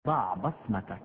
ضع بصمتك.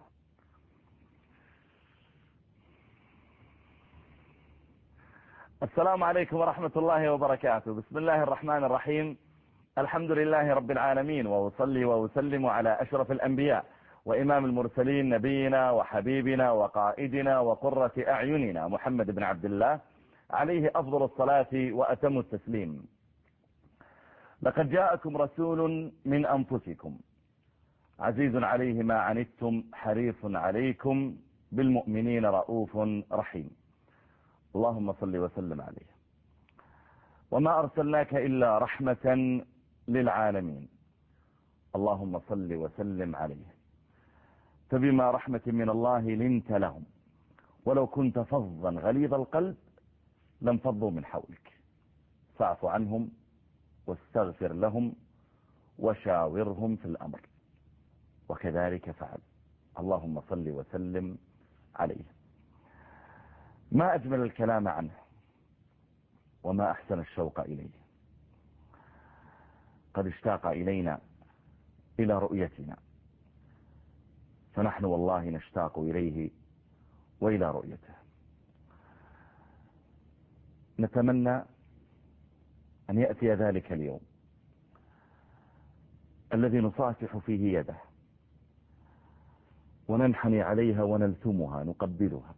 السلام عليكم ورحمة الله وبركاته. بسم الله الرحمن الرحيم. الحمد لله رب العالمين، وأصلي وأسلم على أشرف الأنبياء وإمام المرسلين، نبينا وحبيبنا وقائدنا وقرة أعيننا محمد بن عبد الله، عليه أفضل الصلاة وأتم التسليم. لقد جاءكم رسول من أنفسكم عزيز عليه ما عنتم حريص عليكم بالمؤمنين رؤوف رحيم. اللهم صل وسلم عليه. وما أرسلناك إلا رحمة للعالمين. اللهم صل وسلم عليه. فبما رحمة من الله لنت لهم، ولو كنت فظا غليظ القلب لانفضوا من حولك، فاعف عنهم واستغفر لهم وشاورهم في الأمر، وكذلك فعل. اللهم صل وسلم عليه. ما أجمل الكلام عنه، وما أحسن الشوق إليه. قد اشتاق إلينا إلى رؤيتنا، فنحن والله نشتاق إليه وإلى رؤيته. نتمنى أن يأتي ذلك اليوم الذي نصافح فيه يده وننحني عليها ونلثمها نقبلها.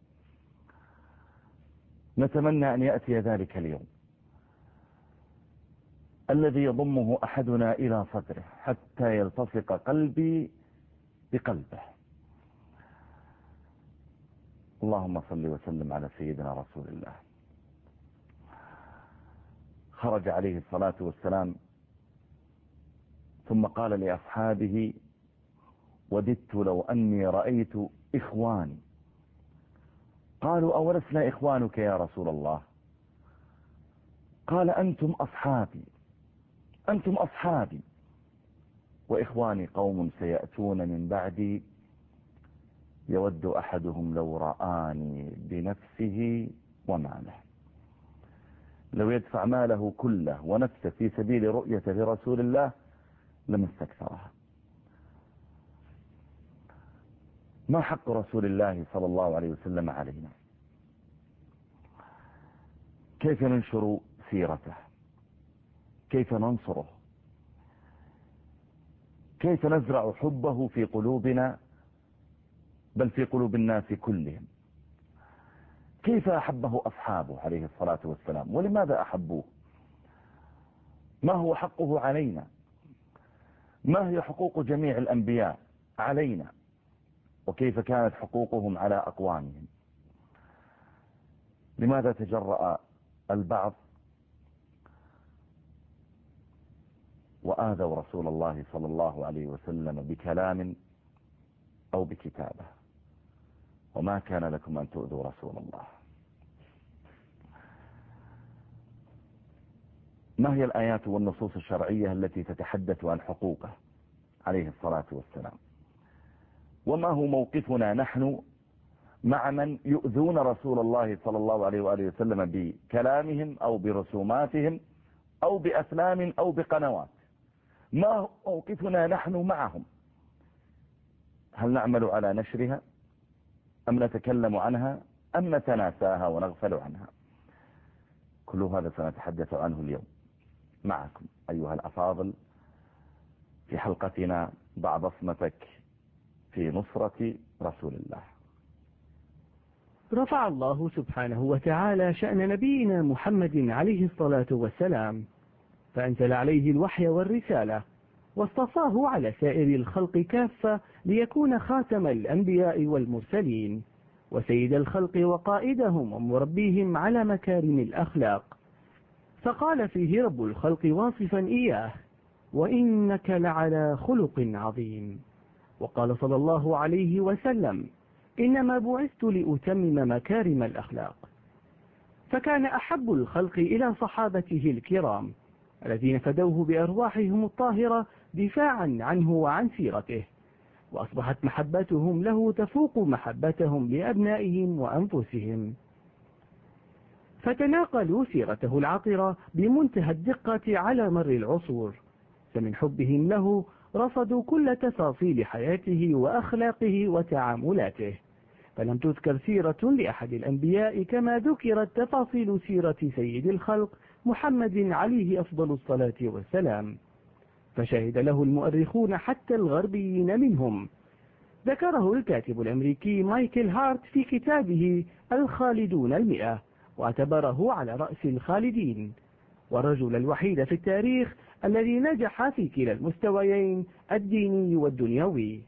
نتمنى أن يأتي ذلك اليوم الذي يضمه أحدنا إلى صدره حتى يلتصق قلبي بقلبه. اللهم صل وسلم على سيدنا رسول الله. خرج عليه الصلاة والسلام ثم قال لأصحابه: وددت لو أني رأيت إخواني. قالوا: أولسنا إخوانك يا رسول الله؟ قال: أنتم أصحابي، أنتم أصحابي، وإخواني قوم سيأتون من بعدي يود أحدهم لو رآني بنفسه وماله. لو يدفع ماله كله ونفسه في سبيل رؤية لرسول الله لما استكثرها. ما حق رسول الله صلى الله عليه وسلم علينا؟ كيف ننشر سيرته؟ كيف ننصره؟ كيف نزرع حبه في قلوبنا، بل في قلوب الناس كلهم؟ كيف أحبه أصحابه عليه الصلاة والسلام، ولماذا أحبوه؟ ما هو حقه علينا؟ ما هي حقوق جميع الأنبياء علينا؟ وكيف كانت حقوقهم على أقوامهم؟ لماذا تجرأ البعض وآذوا رسول الله صلى الله عليه وسلم بكلام أو بكتابة؟ وما كان لكم أن تؤذوا رسول الله. ما هي الآيات والنصوص الشرعية التي تتحدث عن حقوقه عليه الصلاة والسلام؟ وما هو موقفنا نحن مع من يؤذون رسول الله صلى الله عليه وآله وسلم بكلامهم أو برسوماتهم أو بأفلام أو بقنوات؟ ما هو موقفنا نحن معهم؟ هل نعمل على نشرها أم نتكلم عنها أم نتناساها ونغفل عنها؟ كل هذا سنتحدث عنه اليوم معكم أيها الأفاضل في حلقتنا ضع بصمتك في نصرة رسول الله. رفع الله سبحانه وتعالى شأن نبينا محمد عليه الصلاة والسلام، فأنزل عليه الوحي والرسالة، واصطفاه على سائر الخلق كافة ليكون خاتم الأنبياء والمرسلين، وسيد الخلق وقائدهم ومربيهم على مكارم الأخلاق. فقال فيه رب الخلق واصفا إياه: وإنك لعلى خلق عظيم. وقال صلى الله عليه وسلم: إنما بعثت لأتمم مكارم الأخلاق. فكان أحب الخلق إلى صحابته الكرام الذين فدوه بأرواحهم الطاهرة دفاعا عنه وعن سيرته، وأصبحت محبتهم له تفوق محبتهم لأبنائهم وأنفسهم، فتناقلوا سيرته العطرة بمنتهى الدقة على مر العصور. فمن حبهم له رصدوا كل تفاصيل حياته وأخلاقه وتعاملاته، فلم تذكر سيرة لأحد الأنبياء كما ذكرت تفاصيل سيرة سيد الخلق محمد عليه أفضل الصلاة والسلام، فشهد له المؤرخون حتى الغربيين منهم. ذكره الكاتب الأمريكي مايكل هارت في كتابه الخالدون 100، واعتبره على رأس الخالدين، والرجل الوحيد في التاريخ الذي نجح في كلا المستويين الديني والدنيوي.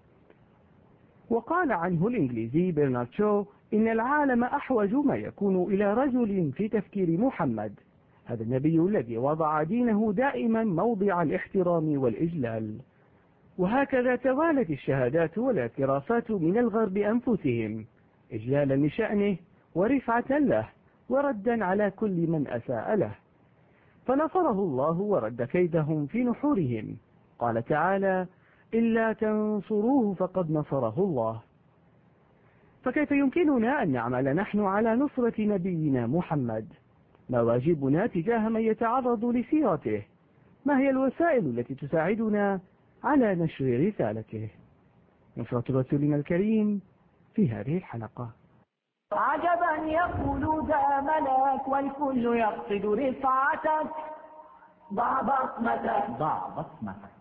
وقال عنه الإنجليزي برنارد شو إن العالم أحوج ما يكون إلى رجل في تفكير محمد، هذا النبي الذي وضع دينه دائما موضع الاحترام والإجلال. وهكذا توالت الشهادات والاعترافات من الغرب أنفسهم إجلالا لشأنه ورفعة له وردا على كل من أساء له، فنصره الله ورد كيدهم في نحورهم. قال تعالى: إلا تنصروه فقد نصره الله. فكيف يمكننا أن نعمل نحن على نصرة نبينا محمد؟ ما واجبنا تجاه من يتعرض لسيرته؟ ما هي الوسائل التي تساعدنا على نشر رسالته؟ نصرة رسولنا الكريم في هذه الحلقة. عجبا يقول ذا ملاك والكل يقصد رفعتك، ضع بصمتك.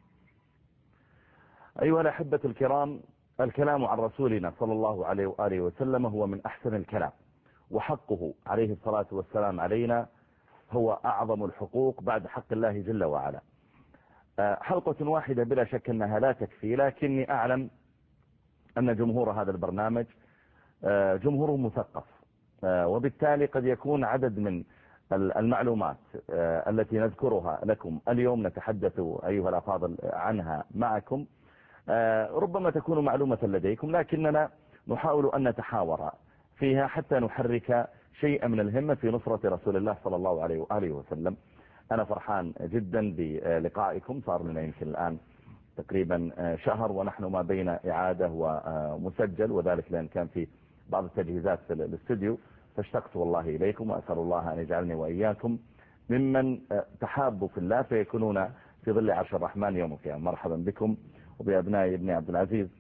أيها الأحبة الكرام، الكلام عن رسولنا صلى الله عليه وآله وسلم هو من أحسن الكلام، وحقه عليه الصلاة والسلام علينا هو أعظم الحقوق بعد حق الله جل وعلا. حلقة واحدة بلا شك أنها لا تكفي، لكني أعلم أن جمهور هذا البرنامج جمهور مثقف، وبالتالي قد يكون عدد من المعلومات التي نذكرها لكم اليوم نتحدث أيها الأفاضل عنها معكم ربما تكون معلومة لديكم، لكننا نحاول أن نتحاور فيها حتى نحرك شيئا من الهمة في نصرة رسول الله صلى الله عليه وآله وسلم. أنا فرحان جدا بلقائكم، صار لنا يمكن الآن تقريبا شهر ونحن ما بين إعادة ومسجل، وذلك لأن كان في بعض التجهيزات في الاستوديو، فاشتقت والله إليكم، وأسأل الله أن يجعلني وإياكم ممن تحابوا في الله فيكونون في ظل عرش الرحمن يوم القيامة. مرحبا بكم وبأبنائي ابن عبد العزيز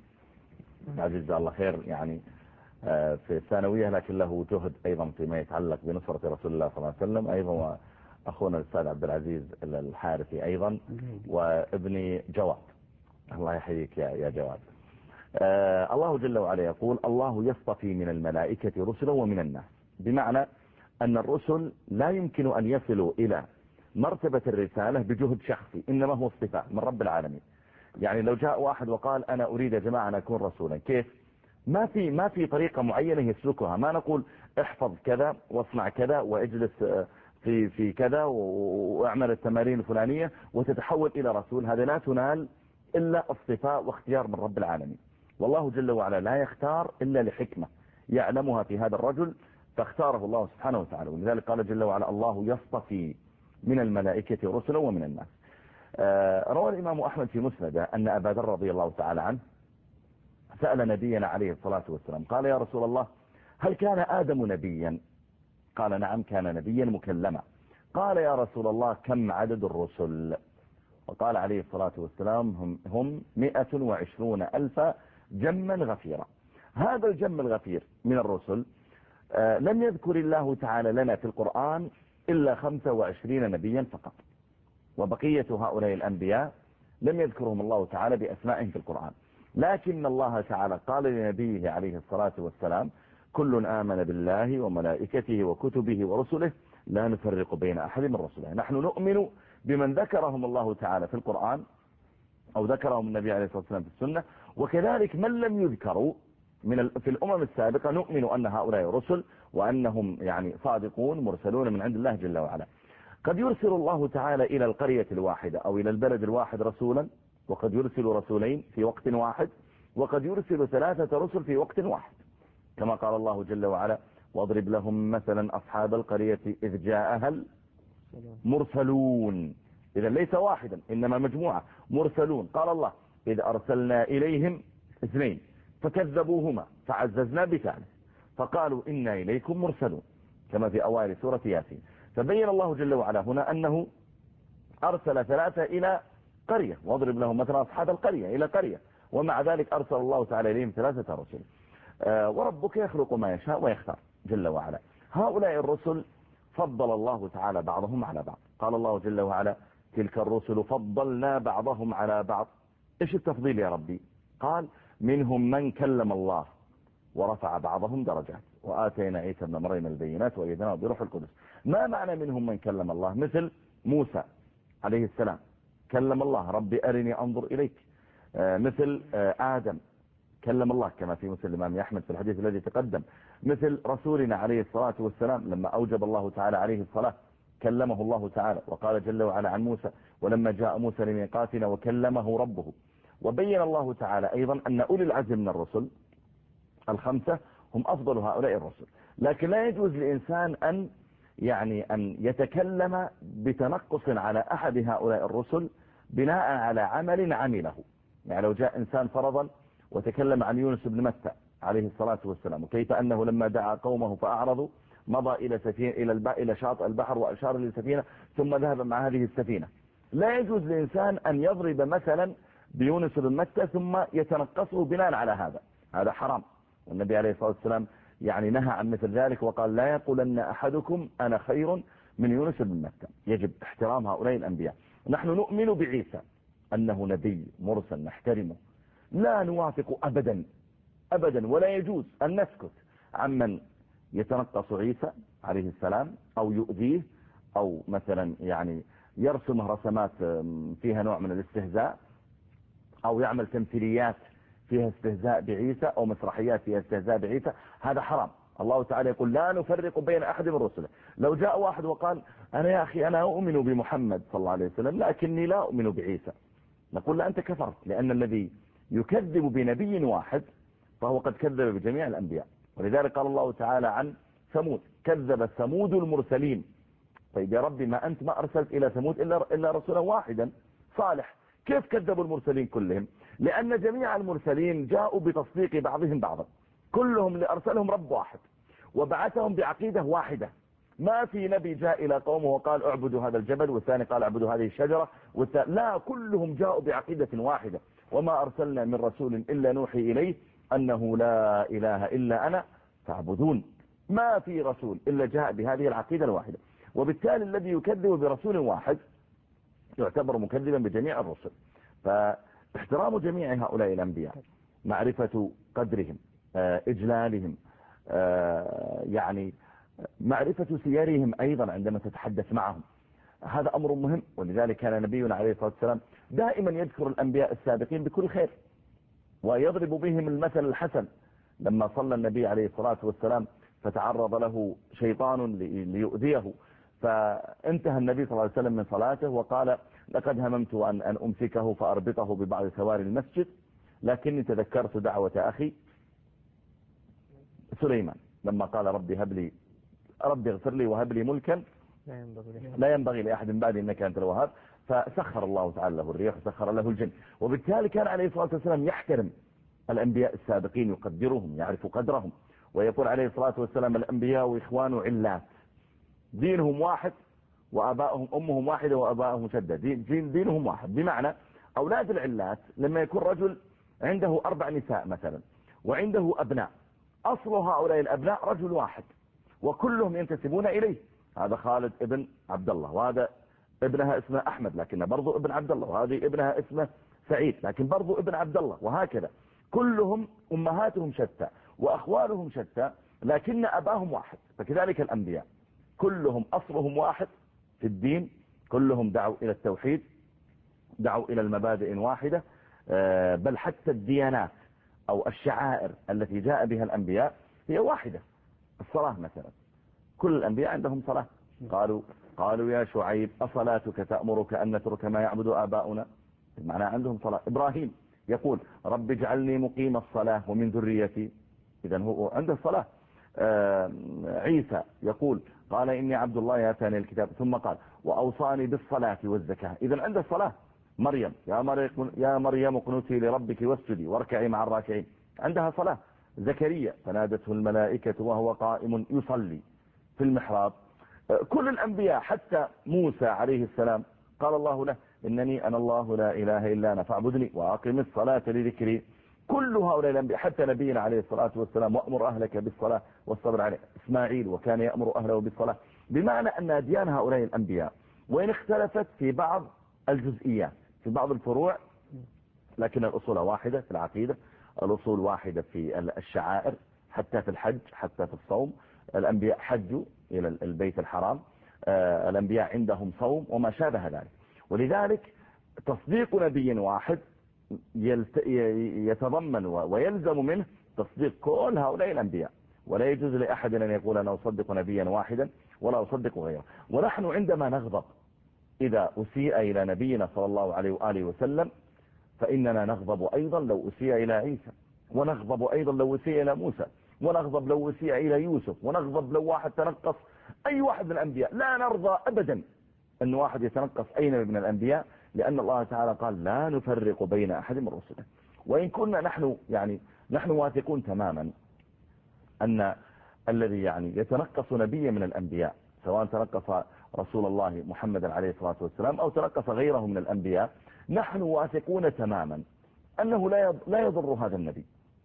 جزاه الله خير، يعني في الثانوية لكن له جهد أيضا فيما يتعلق بنصرة رسول الله صلى الله عليه وسلم، أيضا أخونا الأستاذ عبد العزيز الحارثي أيضا، وابني جواد. الله يحييك يا جواد. الله جل وعلا يقول: الله يصطفي من الملائكة رسلا ومن الناس، بمعنى أن الرسل لا يمكن أن يصلوا إلى مرتبة الرسالة بجهد شخصي، إنما هو اصطفاء من رب العالمين. يعني لو جاء واحد وقال أنا أريد يا جماعة أن أكون رسولا، كيف؟ ما في طريقة معينة يسلكها، ما نقول احفظ كذا واصنع كذا واجلس في كذا واعمل التمارين الفلانية وتتحول إلى رسول. هذا لا تنال إلا اصطفاء واختيار من رب العالمين، والله جل وعلا لا يختار إلا لحكمة يعلمها في هذا الرجل، فاختاره الله سبحانه وتعالى. ولذلك قال جل وعلا: الله يصطفي من الملائكة رسلا ومن الناس. روى الإمام أحمد في مسنده أن أبا ذر رضي الله تعالى عنه سأل نبينا عليه الصلاة والسلام قال: يا رسول الله، هل كان آدم نبيا؟ قال: نعم، كان نبيا مكلما. قال: يا رسول الله، كم عدد الرسل؟ وقال عليه الصلاة والسلام: هم 120,000 جما غفيرا. هذا الجم الغفير من الرسل لم يذكر الله تعالى لنا في القرآن إلا 25 نبيا فقط، وبقية هؤلاء الأنبياء لم يذكرهم الله تعالى بأسمائهم في القرآن، لكن الله تعالى قال لنبيه عليه الصلاة والسلام: كل آمن بالله وملائكته وكتبه ورسله لا نفرق بين أحد من رسله. نحن نؤمن بمن ذكرهم الله تعالى في القرآن أو ذكرهم النبي عليه الصلاة والسلام في السنة، وكذلك من لم يذكروا في الأمم السابقة نؤمن أن هؤلاء رسل وأنهم يعني صادقون مرسلون من عند الله جل وعلا. قد يرسل الله تعالى إلى القرية الواحدة أو إلى البلد الواحد رسولا، وقد يرسل رسولين في وقت واحد، وقد يرسل 3 رسل في وقت واحد، كما قال الله جل وعلا: واضرب لهم مثلا أصحاب القرية إذ جاءها المرسلون. إذا ليس واحدا إنما مجموعة مرسلون. قال الله: إذ أرسلنا إليهم 2 فكذبوهما فعززنا ب3 فقالوا إنا إليكم مرسلون، كما في أوائل سورة ياسين. فبين الله جل وعلا هنا أنه أرسل 3 إلى قرية، واضرب لهم مثلا أصحاب القرية إلى قرية، ومع ذلك أرسل الله تعالى إليهم 3 رسل. وربك يخلق ما يشاء ويختار جل وعلا. هؤلاء الرسل فضل الله تعالى بعضهم على بعض. قال الله جل وعلا تلك الرسل فضلنا بعضهم على بعض. إيش التفضيل يا ربي؟ قال منهم من كلم الله ورفع بعضهم درجات وآتينا عيسى ابن مريم البينات وأيدناه بروح القدس. ما معنى منهم من كلم الله؟ مثل موسى عليه السلام كلم الله ربي أرني أنظر إليك. مثل آدم كلم الله كما في مسلم الإمام أحمد في الحديث الذي تقدم. مثل رسولنا عليه الصلاة والسلام لما أوجب الله تعالى عليه الصلاة كلمه الله تعالى، وقال جل وعلا عن موسى ولما جاء موسى لميقاتنا وكلمه ربه. وبين الله تعالى أيضا أن أولي العزم من الرسل 5 هم أفضل هؤلاء الرسل. لكن لا يجوز لإنسان أن يتكلم بتنقص على أحد هؤلاء الرسل بناء على عمل عمله. يعني لو جاء إنسان فرضا وتكلم عن يونس بن متى عليه الصلاة والسلام وكيف أنه لما دعا قومه فأعرضوا مضى إلى سفينة إلى شاطئ البحر وأشار للسفينة ثم ذهب مع هذه السفينة. لا يجوز لإنسان أن يضرب مثلا بيونس بن متى ثم يتنقصه بناء على هذا حرام. والنبي عليه الصلاة والسلام نهى عن مثل ذلك وقال لا يقولن أحدكم أنا خير من يونس بن متى. يجب احترام هؤلاء الأنبياء. نحن نؤمن بعيسى أنه نبي مرسل نحترمه، لا نوافق أبدا ولا يجوز أن نسكت عمن يتنقص عيسى عليه السلام أو يؤذيه أو مثلا يرسم رسمات فيها نوع من الاستهزاء أو يعمل تمثيليات فيها استهزاء بعيسى أو مسرحيات فيها استهزاء بعيسى. هذا حرام. الله تعالى يقول لا نفرق بين أحد من رسله. لو جاء واحد وقال أنا يا أخي أنا أؤمن بمحمد صلى الله عليه وسلم لكني لا أؤمن بعيسى، نقول لا أنت كفرت، لأن الذي يكذب بنبي واحد فهو قد كذب بجميع الأنبياء. ولذلك قال الله تعالى عن ثمود كذب ثمود المرسلين. طيب يا ربي ما أنت ما أرسلت إلى ثمود إلا رسولا واحدا صالح، كيف كذبوا المرسلين كلهم؟ لأن جميع المرسلين جاءوا بتصديق بعضهم بعضا، كلهم اللي أرسلهم رب واحد وبعثهم بعقيدة واحدة. ما في نبي جاء إلى قومه وقال اعبدوا هذا الجبل والثاني قال اعبدوا هذه الشجرة لا، كلهم جاءوا بعقيدة واحدة. وما أرسلنا من رسول إلا نوحي إليه أنه لا إله إلا أنا فاعبدون. ما في رسول إلا جاء بهذه العقيدة الواحدة. وبالتالي الذي يكذب برسول واحد يعتبر مكذبا بجميع الرسل. فاحترام جميع هؤلاء الأنبياء، معرفة قدرهم، إجلالهم، معرفة سيرهم أيضا عندما تتحدث معهم، هذا أمر مهم. ولذلك كان نبينا عليه الصلاة والسلام دائما يذكر الأنبياء السابقين بكل خير ويضرب بهم المثل الحسن. لما صلى النبي عليه الصلاة والسلام فتعرض له شيطان ليؤذيه، فانتهى النبي صلى الله عليه وسلم من صلاته وقال لقد هممت أن أمسكه فأربطه ببعض ثوار المسجد لكني تذكرت دعوة أخي سليمان لما قال ربي اغفر لي وهب لي ملكا لا ينبغي لأحد من بعدي إنك أنت الوهاب. فسخر الله تعالى له الريح وسخر له الجن. وبالتالي كان عليه الصلاة والسلام يحترم الأنبياء السابقين، يقدرهم، يعرف قدرهم. ويقول عليه الصلاة والسلام الأنبياء إخوان علات، دينهم واحد وأبائهم أمهم واحدة وأبائهم شدة، دينهم واحد. بمعنى أولاد العلات لما يكون رجل عنده 4 نساء مثلا وعنده أبناء، أصل هؤلاء الأبناء رجل واحد وكلهم ينتسبون إليه. هذا خالد ابن عبد الله، وهذا ابنها اسمه أحمد لكنه برضو ابن عبد الله، وهذه ابنها اسمه سعيد لكن برضو ابن عبد الله، وهكذا. كلهم أمهاتهم شتى وأخوالهم شتى لكن أباهم واحد. فكذلك الأنبياء كلهم أصلهم واحد في الدين، كلهم دعوا إلى التوحيد، دعوا إلى المبادئ واحدة، بل حتى الديانات أو الشعائر التي جاء بها الأنبياء هي واحدة. الصلاة مثلا كل الأنبياء عندهم صلاة. قالوا يا شعيب أصلاتك تأمرك أن نترك ما يعبد آباؤنا؟ معنى عندهم صلاة. إبراهيم يقول رب اجعلني مقيم الصلاة ومن ذريتي، إذن هو عنده الصلاة. عيسى يقول قال إني عبد الله آتاني الكتاب ثم قال وأوصاني بالصلاة والزكاة، إذن عنده الصلاة. مريم يا مريم اقنتي لربك واسجدي واركعي مع الراكعين، عندها صلاة. زكريا فنادته الملائكة وهو قائم يصلي في المحراب. كل الأنبياء حتى موسى عليه السلام قال الله له إنني أنا الله لا إله إلا أنا فاعبدني وأقم الصلاة لذكري. كل هؤلاء الأنبياء، حتى نبينا عليه الصلاة والسلام وأمر أهلك بالصلاة والصبر عليه، إسماعيل وكان يأمر أهله بالصلاة. بمعنى أن أديان هؤلاء الأنبياء وإن اختلفت في بعض الجزئيات في بعض الفروع، لكن الأصول واحدة في العقيدة، الأصول واحدة في الشعائر، حتى في الحج، حتى في الصوم. الأنبياء حجوا إلى البيت الحرام، الأنبياء عندهم صوم وما شابه ذلك. ولذلك تصديق نبي واحد يتضمن ويلزم منه تصديق كل هؤلاء الأنبياء، ولا يجوز لأحد أن يقول أنا أصدق نبيا واحدا ولا أصدق غيره. ونحن عندما نغضب إذا أسيء إلى نبينا صلى الله عليه وآله وسلم فإننا نغضب أيضا لو أسيء إلى عيسى، ونغضب أيضا لو أسيء إلى موسى، ونغضب لو أسيء إلى يوسف، ونغضب لو واحد تنقص أي واحد من الأنبياء. لا نرضى أبدا أن واحد يتنقص أي نبي من الأنبياء، لأن الله تعالى قال لا نفرق بين أحد من رسله. وإن كنا نحن واثقون تماما أن الذي يتنقص نبي من الأنبياء، سواء تنقص رسول الله محمد عليه الصلاة والسلام أو تنقص غيره من الأنبياء، نحن واثقون تماما أنه لا يضر هذا النبي،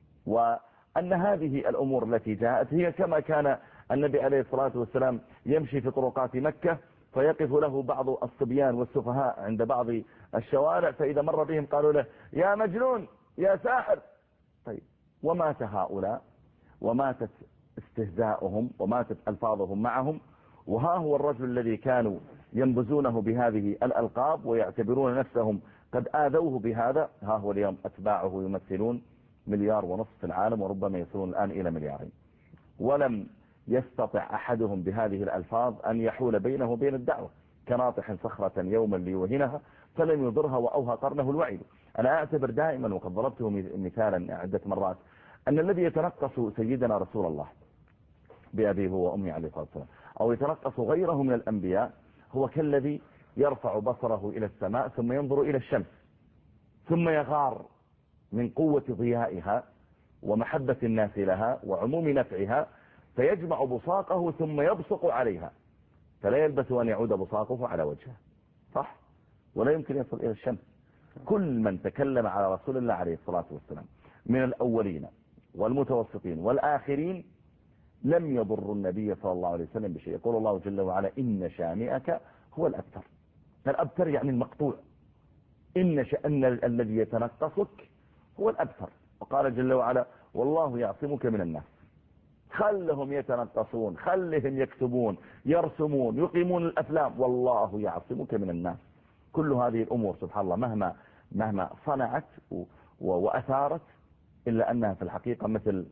وأن هذه الأمور التي جاءت هي كما كان النبي عليه الصلاة والسلام يمشي في طرقات مكة فيقف له بعض الصبيان والسفهاء عند بعض الشوارع، فإذا مر بهم قالوا له يا مجنون يا ساحر. طيب، ومات هؤلاء وماتت استهزاؤهم وماتت ألفاظهم معهم، وها هو الرجل الذي كانوا ينبذونه بهذه الألقاب ويعتبرون نفسهم قد آذوه بهذا، ها هو اليوم أتباعه يمثلون 1.5 مليار في العالم، وربما يصلون الآن إلى 2 مليار. ولم يستطع أحدهم بهذه الألفاظ أن يحول بينه وبين الدعوة، كناطح صخرة يوما ليوهنها فلم يضرها وأوهى قرنه الوعيد. أنا أعتبر دائما، وقد ضربته مثالا عدة مرات، أن الذي يتنقص سيدنا رسول الله بأبيه وأمي عليه الصلاة والسلام أو يتنقص غيره من الأنبياء هو كالذي يرفع بصره إلى السماء ثم ينظر إلى الشمس ثم يغار من قوة ضيائها ومحبة الناس لها وعموم نفعها، فيجمع بصاقه ثم يبصق عليها، فلا يلبث أن يعود بصاقه على وجهه، صح؟ ولا يمكن يصل إلى الشمس. كل من تكلم على رسول الله عليه الصلاة والسلام من الأولين والمتوسطين والآخرين لم يضر النبي صلى الله عليه وسلم بشيء. يقول الله جل وعلا إن شانئك هو الأبتر. الأبتر يعني المقطوع، إن شأن الذي يتنقصك هو الأبتر. وقال جل وعلا والله يعصمك من الناس. خلهم يتنقصون، خلهم يكتبون يرسمون يقيمون الأفلام، والله يعصمك من الناس. كل هذه الأمور سبحان الله مهما صنعت وأثارت إلا أنها في الحقيقة مثل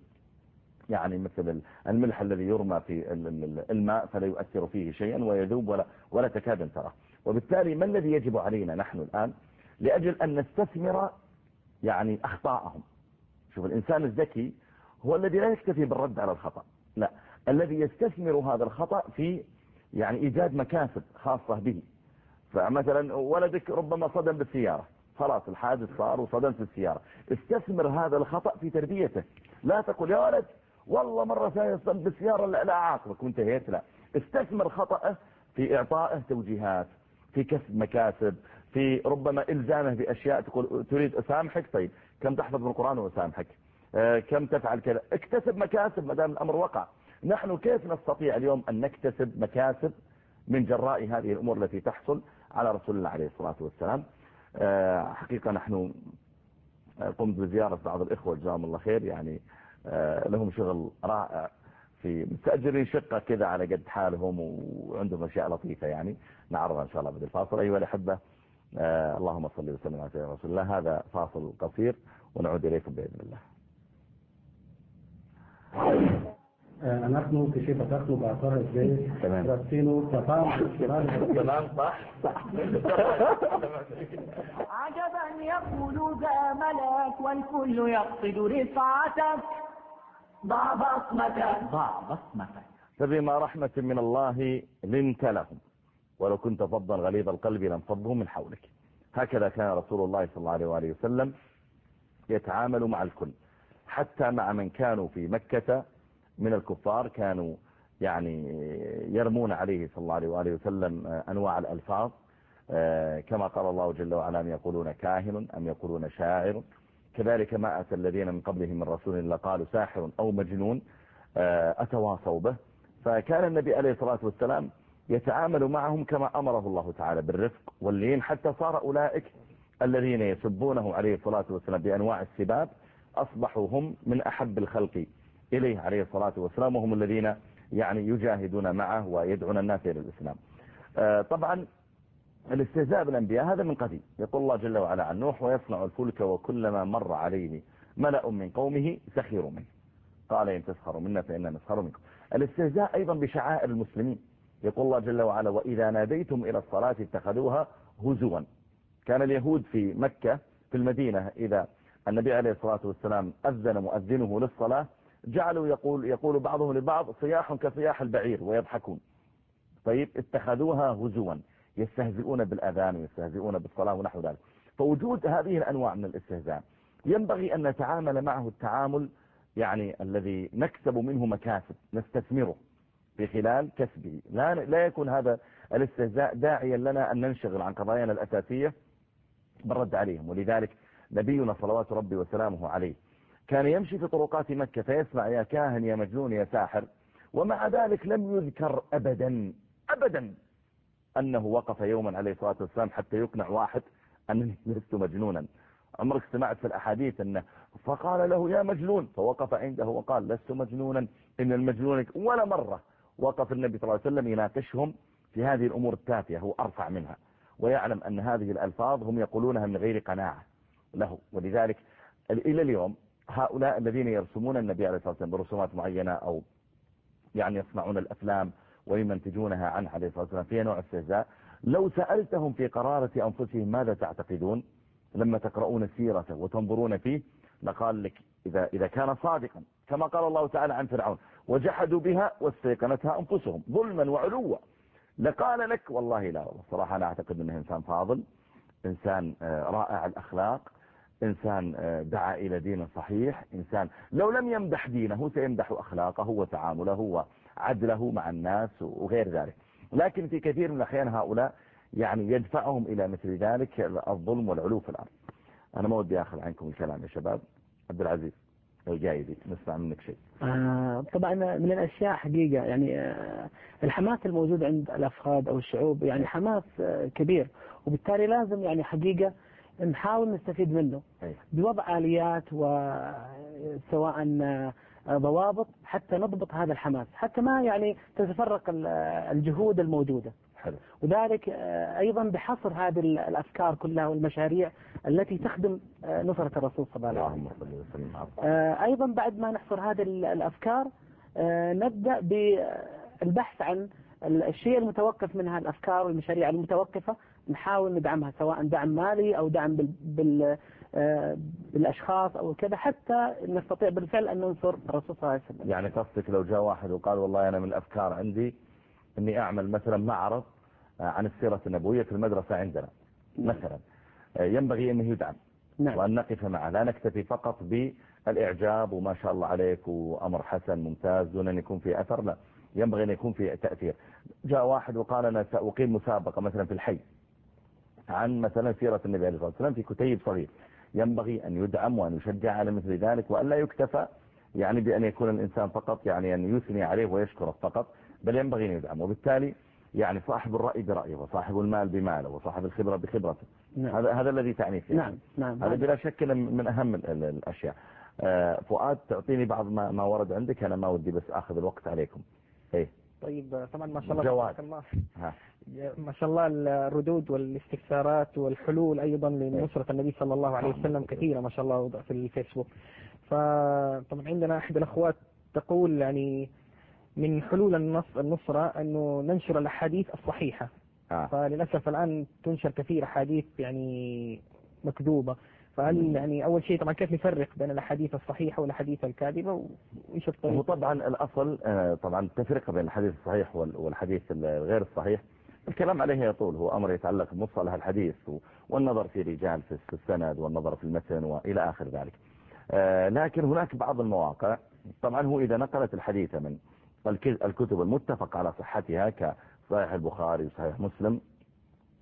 الملح الذي يرمى في الماء فلا يؤثر فيه شيئا ويذوب ولا تكاد تراه. وبالتالي ما الذي يجب علينا نحن الآن لأجل أن نستثمر أخطاءهم؟ شوف، الإنسان الذكي هو الذي لا يكتفي بالرد على الخطأ، لا، الذي يستثمر هذا الخطأ في إيجاد مكاسب خاصة به. فمثلا ولدك ربما صدم بالسيارة، خلاص الحادث صار وصدمت بالسيارة، استثمر هذا الخطأ في تربيته. لا تقول يا ولد والله مرة ثانية صدمت بالسيارة لا أعاقبك وانتهيت، لا، استثمر خطأه في إعطائه توجيهات، في كسب مكاسب، في ربما إلزامه بأشياء. تقول تريد أسامحك، طيب كم تحفظ من القرآن وأسامحك، كم تفعل كذا، اكتسب مكاسب ما دام الأمر وقع. نحن كيف نستطيع اليوم أن نكتسب مكاسب من جراء هذه الأمور التي تحصل على رسول الله عليه الصلاة والسلام؟ حقيقة نحن قمت بزيارة بعض الإخوة جزاهم الله خير، لهم شغل رائع في مستأجرين شقة كذا على قد حالهم وعندهم أشياء لطيفة نعرضها إن شاء الله بعد الفاصل. أيها الأحبة، اللهم صل وسلم على سيدنا رسول الله. هذا فاصل قصير ونعود إليكم بإذن الله. نحن في شبه نحن بأثار الزيت رسينه تمام صح. عجبا يقول ذا ملاك والكل يقصد رفعتك، ضع بصمتك. فبما رحمة من الله لنت لهم ولو كنت فظا غليظ القلب لانفضوا من حولك. هكذا كان رسول الله صلى الله عليه وآله وسلم يتعامل مع الكل، حتى مع من كانوا في مكة من الكفار كانوا يرمون عليه صلى الله عليه وآله وسلم أنواع الألفاظ كما قال الله جل وعلا أم يقولون كاهن أم يقولون شاعر، كذلك ما أتى الذين من قبلهم من رسول إلا قالوا ساحر أو مجنون أتواصوا به. فكان النبي عليه الصلاة والسلام يتعامل معهم كما أمره الله تعالى بالرفق واللين، حتى صار أولئك الذين يسبونه عليه الصلاة والسلام بأنواع السباب أصبحوا هم من أحب الخلق إليه عليه الصلاة والسلام، وهم الذين يعني يجاهدون معه ويدعون الناس إلى الإسلام. طبعا الاستهزاء بالأنبياء هذا من قديم. يقول الله جل وعلا عن نوح ويصنع الفلك وكلما مر عليه ملأ من قومه سخروا منه قال إن تسخروا منا فإنا نسخر منكم. الاستهزاء أيضا بشعائر المسلمين. يقول الله جل وعلا وإذا ناديتم إلى الصلاة اتخذوها هزوا. كان اليهود في مكة في المدينة إذا النبي عليه الصلاة والسلام أذن مؤذنه للصلاة جعلوا يقول بعضهم لبعض صياح كصياح البعير ويضحكون. طيب اتخذوها هزوا، يستهزئون بالأذان ويستهزئون بالصلاة ونحو ذلك. فوجود هذه الأنواع من الاستهزاء ينبغي أن نتعامل معه التعامل يعني الذي نكسب منه مكاسب نستثمره في خلال كسبه. لا يكون هذا الاستهزاء داعيا لنا أن ننشغل عن قضايانا الأساسية بالرد عليهم. ولذلك نبينا صلوات ربي وسلامه عليه كان يمشي في طرقات مكة فيسمع يا كاهن يا مجنون يا ساحر، ومع ذلك لم يذكر أبدا أنه وقف يوما عليه الصلاة والسلام حتى يقنع واحد أنني لست مجنونا. عمرك سمعت في الأحاديث أنه فقال له يا مجنون فوقف عنده وقال لست مجنونا إن المجنون؟ ولا مرة وقف النبي صلى الله عليه وسلم يناقشهم في هذه الأمور التافهة، هو أرفع منها ويعلم أن هذه الألفاظ هم يقولونها من غير قناعة له. ولذلك إلى اليوم هؤلاء الذين يرسمون النبي عليه الصلاة والسلام برسومات معينة أو يعني يصنعون الأفلام ويمنتجونها عنه عليه الصلاة والسلام فيها نوع استهزاء، لو سألتهم في قرارة أنفسهم ماذا تعتقدون لما تقرؤون سيرته وتنظرون فيه لقال لك إذا كان صادقا كما قال الله تعالى عن فرعون وجحدوا بها واستيقنتها أنفسهم ظلما وعلوا لقال لك والله لا والله صراحة أنا أعتقد أنه إنسان فاضل، إنسان رائع الأخلاق، إنسان دعا إلى دين صحيح، إنسان لو لم يمدح دينه سيمدح أخلاقه وتعامله وعدله مع الناس وغير ذلك. لكن في كثير من الأحيان هؤلاء يعني يدفعهم إلى مثل ذلك الظلم والعلو في الأرض. أنا ما ودي أخذ عنكم الكلام يا شباب. عبد العزيز الجايدي نسمع منك شيء. طبعا من الأشياء حقيقة يعني الحماس الموجود عند الأفراد أو الشعوب يعني حماس كبير، وبالتالي لازم يعني حقيقة نحاول نستفيد منه بوضع آليات وسواء ضوابط حتى نضبط هذا الحماس حتى ما يعني تتفرق الجهود الموجودة. حلو. وذلك أيضا بحصر هذه الأفكار كلها والمشاريع التي تخدم نصرة الرسول صلى الله عليه وسلم. أيضا بعد ما نحصر هذه الأفكار نبدأ بالبحث عن الشيء المتوقف منها الأفكار والمشاريع المتوقفة، نحاول ندعمها سواء دعم مالي أو دعم بالأشخاص أو كذا حتى نستطيع بالفعل أن ننصر الرسول صلى الله عليه وسلم. يعني قصدك لو جاء واحد وقال والله أنا من الأفكار عندي أني أعمل مثلا معرض عن السيرة النبوية في المدرسة عندنا مثلا، ينبغي أنه يدعم. نعم. وأن نقف معه لا نكتفي فقط بالإعجاب وما شاء الله عليك وأمر حسن ممتاز دون أن يكون في أثر، لا ينبغي أن يكون في تأثير. جاء واحد وقال أنا سأقيم مسابقة مثلا في الحي عن مثلا سيرة النبي عليه الصلاة والسلام في كتيب صغير، ينبغي أن يدعم وأن يشجع على مثل ذلك، وأن لا يكتفى يعني بأن يكون الإنسان فقط يعني أن يثني عليه ويشكره فقط، بل ينبغي أن يدعم. وبالتالي يعني صاحب الرأي برأيه وصاحب المال بماله وصاحب الخبرة بخبرته. نعم. هذا الذي تعني فيه. نعم. هذا بلا شك من أهم الأشياء. فؤاد تعطيني بعض ما ورد عندك، أنا ما ودي بس أخذ الوقت عليكم. إيه طيب طبعا ما شاء الله جواد. ما شاء الله الردود والاستفسارات والحلول أيضا لنصرة النبي صلى الله عليه وسلم كثيرة ما شاء الله وضع في الفيسبوك. فطبعا عندنا أحد الأخوات تقول يعني من حلول النصرة أنه ننشر الأحاديث الصحيحة. فللأسف الآن تنشر كثير أحاديث يعني مكذوبة، فهل يعني أول شيء طبعا كيف نفرق بين الأحاديث الصحيحة والأحاديث الكاذبة وإيش الطريقة؟ هو طبعا الأصل طبعا التفرقة بين الحديث الصحيح والحديث الغير الصحيح الكلام عليه يطول، هو أمر يتعلق بمصطلح الحديث والنظر في رجال في السند والنظر في المتن وإلى آخر ذلك. لكن هناك بعض المواقع طبعا هو إذا نقلت الحديث من الكتب المتفق على صحتها كصحيح البخاري وصحيح مسلم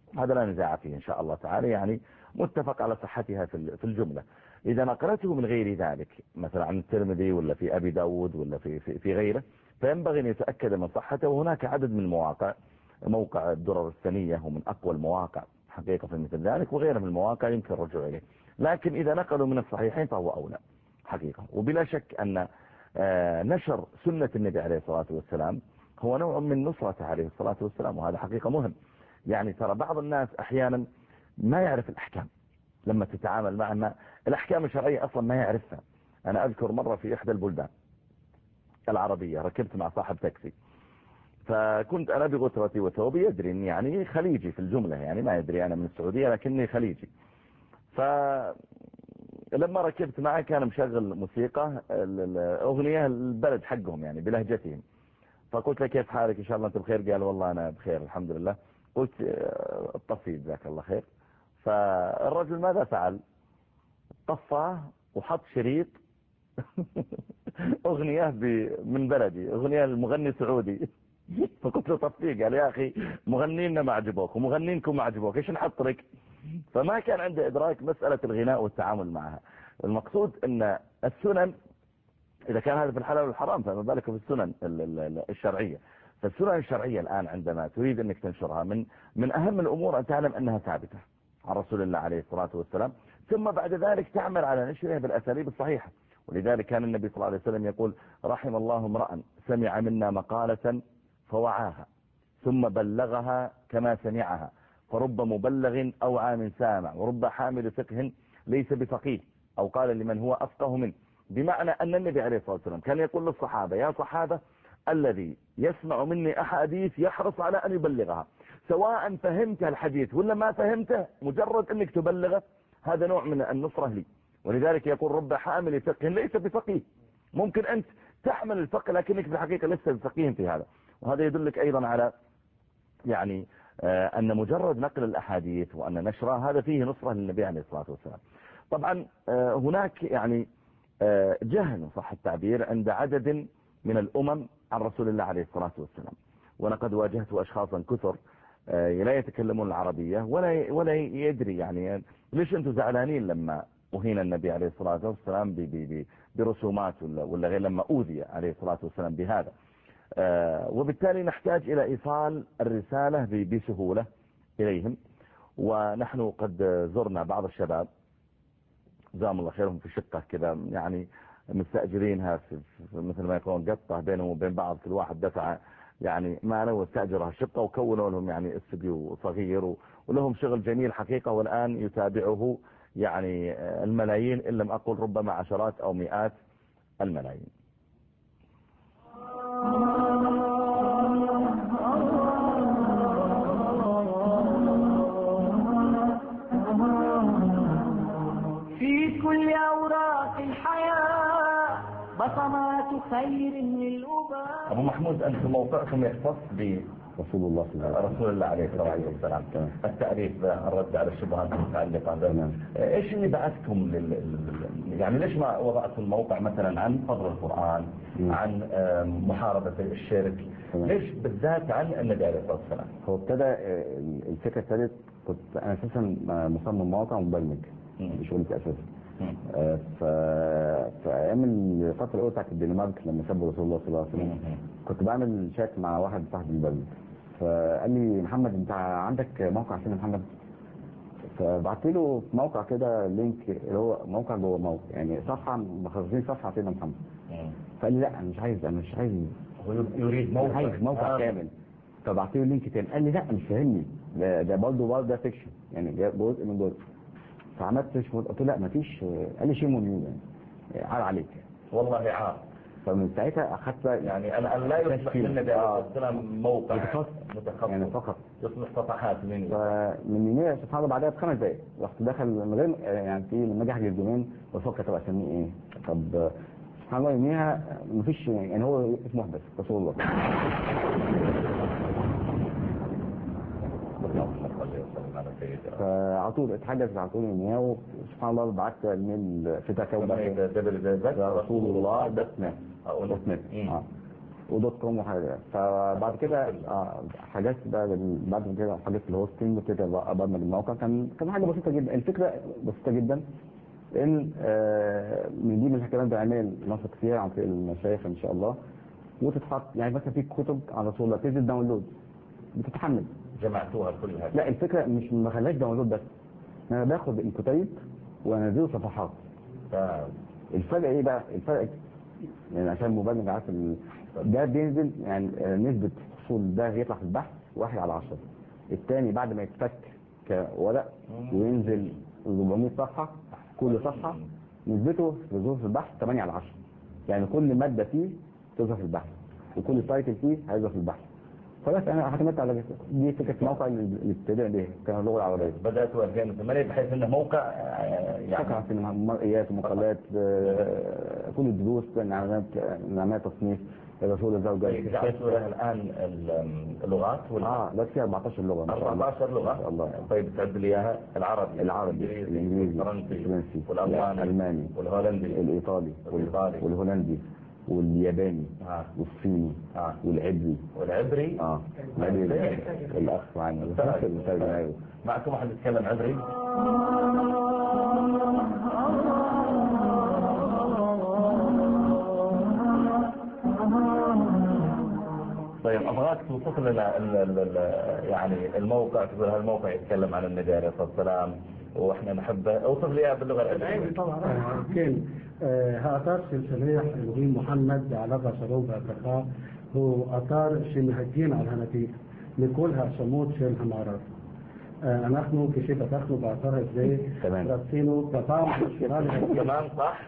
هذا لا نزاع فيه إن شاء الله تعالى، يعني متفق على صحتها في الجملة. إذا نقلته من غير ذلك مثلا عن الترمذي ولا في أبي داود ولا في غيره، فينبغي أن يتأكد من صحته. وهناك عدد من المواقع، موقع الدرر الثانية ومن أقوى المواقع حقيقة في مثل ذلك، وغيره من المواقع يمكن الرجوع إليه. لكن إذا نقلوا من الصحيحين فهو أولى حقيقة. وبلا شك أن نشر سنة النبي عليه الصلاة والسلام هو نوع من نصرته عليه الصلاة والسلام، وهذا حقيقة مهم. يعني ترى بعض الناس أحيانا ما يعرف الأحكام لما تتعامل معنا، الأحكام الشرعية أصلا ما يعرفها. أنا أذكر مرة في إحدى البلدان العربية ركبت مع صاحب تاكسي، فكنت أنا بغترتي وثوبي، يدري أني يعني خليجي في الجملة، يعني ما يدري أنا من السعودية لكني خليجي. فلما ركبت معه كان مشغل موسيقى أغنية البلد حقهم يعني بلهجتهم، فقلت له كيف حالك إن شاء الله أنت بخير؟ قال والله أنا بخير الحمد لله. قلت طفي جزاك الله خير. فالرجل ماذا فعل؟ طفاه وحط شريط أغنية من بلدي، أغنية المغني سعودي. فقلت له طفيه. قال يا أخي مغنينا ما عجبوك ومغنينكم ما عجبوك، إيش نحط لك؟ فما كان عنده إدراك مسألة الغناء والتعامل معها. المقصود أن السنن إذا كان هذا في الحلال والحرام فما بالك في السنن الشرعية. فالسنن الشرعية الآن عندما تريد أنك تنشرها من أهم الأمور أن تعلم أنها ثابتة عن رسول الله عليه الصلاة والسلام، ثم بعد ذلك تعمل على نشرها بالأساليب الصحيحة. ولذلك كان النبي صلى الله عليه وسلم يقول رحم الله امرأ سمع منا مقالة فوعاها ثم بلغها كما سمعها، فرب مبلغ أوعى من سامع، ورب حامل فقه ليس بفقيه، أو قال لمن هو أفقه منه. بمعنى أن النبي عليه الصلاة والسلام كان يقول للصحابة يا صحابة الذي يسمع مني أحاديث يحرص على أن يبلغها، سواء فهمت الحديث ولا ما فهمته، مجرد أنك تبلغه هذا نوع من النصرة لي. ولذلك يقول رب حامل فقه ليس بفقيه. ممكن أنت تحمل الفقه لكنك في الحقيقة لسه بفقيه في هذا. وهذا يدلك أيضا على يعني أن مجرد نقل الأحاديث وأن نشرها هذا فيه نصرة للنبي عليه الصلاة والسلام. طبعا هناك يعني جهل صح التعبير عند عدد من الأمم عن رسول الله عليه الصلاة والسلام. ولقد واجهت أشخاصا كثر لا يتكلمون العربية ولا يدري يعني ليش أنتم زعلانين لما أهين النبي عليه الصلاة والسلام برسومات ولا غير، لما أوذي عليه الصلاة والسلام بهذا. وبالتالي نحتاج إلى إيصال الرسالة بسهولة إليهم. ونحن قد زرنا بعض الشباب جزاهم الله خيرهم في شقة كذا يعني مستأجرينها في مثل ما يكون قطة بينهم وبين بعض، كل واحد دفع يعني ما له واستأجرها الشقة، وكونوا لهم يعني استوديو صغير ولهم شغل جميل حقيقة. والآن يتابعه يعني الملايين إن لم أقل ربما عشرات أو مئات الملايين. في كل أوراق الحياة بصمات خير للأباء. أبو محمود أنت موقعكم يختص برسول الله رسول الله عليه الصلاة والسلام، التعريف الرد على الشبهات المتعلقة به. إيش اللي بعثكم يعني ليش ما وضعتم الموقع مثلا عن فضل القرآن، عن محاربة الشرك، ليش بالذات عن النبي عليه الصلاة والسلام؟ هو ابتدى الفكرة ابتدت كنت أنا أساسا مصمم موقع ومبرمج شغلتي أساسا. في أيام الفترة الأولى بتاعت الدنمارك لما سبوا رسول الله صلى الله عليه وسلم كنت بعمل شات مع واحد صاحبي مبرمج، فقال لي محمد أنت عندك موقع سيدنا محمد؟ فبعت له في موقع كده لينك اللي هو موقع جوه موقع، يعني صفحة مخصصين صفحة سيدنا محمد. فقال لي لا أنا مش عايز هو يريد موقع، عايز موقع كامل. فبعت له لينك تاني قال لي لا مش فاهمني، ده برضه ده سيكشن يعني جزء من جزء. فعملت تشفط قلت له لا مفيش، قال لي شيء مهم يعني عار عليك والله عار. فمن ساعتها اخذت يعني انا لا يصبح للنبي عليه السلام موقع متخصص يعني فقط يصبح صفحات مني. فمن يوميها سبحان الله بعدها ب5 دقايق رحت داخل من غير يعني في لما اجي احجز دومين بفكر طب اسميه ايه. طب سبحان الله يوميها مفيش يعني هو اسمه واحد بس رسول الله. فعلى طول اتحدث على طول يوميها وسبحان الله بعت الميل في تكون رسول الله .net. ودوت كوم وحاجه. فبعد كده حاجات بعد كده حاجات الهوستنج وكده ابرمج الموقع. كان حاجه بسيطه جدا. الفكره بسيطه جدا ان من دي من الحكايات بعمل نشط فيها عن طريق المشايخ ان شاء الله، وتتحط يعني مثلا في كتب على طول تنزل داونلود بتتحمل. جمعتوها كلها؟ لا الفكره مش ما خلاش داونلود بس، انا باخد الكتيب وانزله صفحات. الفرق ايه بقى؟ الفرق يعني عشان مبرمج عارف ده بينزل يعني نسبه حصول ده يطلع في البحث 1/10. الثاني بعد ما يتفك كورق وينزل 400 صفحه، كل صفحه نسبته في ظروف البحث 8/10. يعني كل ماده فيه تظهر في البحث وكل تايتل فيه هيظهر في البحث. خلاص انا اعتمدت على دي فكره موقع اللي ابتدينا به كان اللغه العربيه. بدات 2008 بحيث انه موقع يعني في مرئيات ومقالات كل الدروس نعمات تصنيف الرسول الزوجة. جعلتوا لها الان اللغات لا في 14 لغه ما شاء الله. 14 لغه ما شاء الله. طيب تعد لي اياها؟ العربي الانجليزي الفرنسي والالماني والهولندي الايطالي والهولندي والياباني والصيني والعبري العبري الاخ معنا معكم واحد يتكلم عبري؟ طيب ابغاك توصف لنا يعني الموقع، تقول هالموقع يتكلم عن النبي عليه الصلاه والسلام واحنا نحبه. اوصف لي اياه باللغه العبريه. طبعا كان هاتار سلسليح الوهيم محمد علاقه شروب برخاء هو اثار شمهجين على الهنفية نقولها شموت شيل همارات. نحن كشيء تدخلوا بأثار ازاي رابطينه تفاهم تمام صح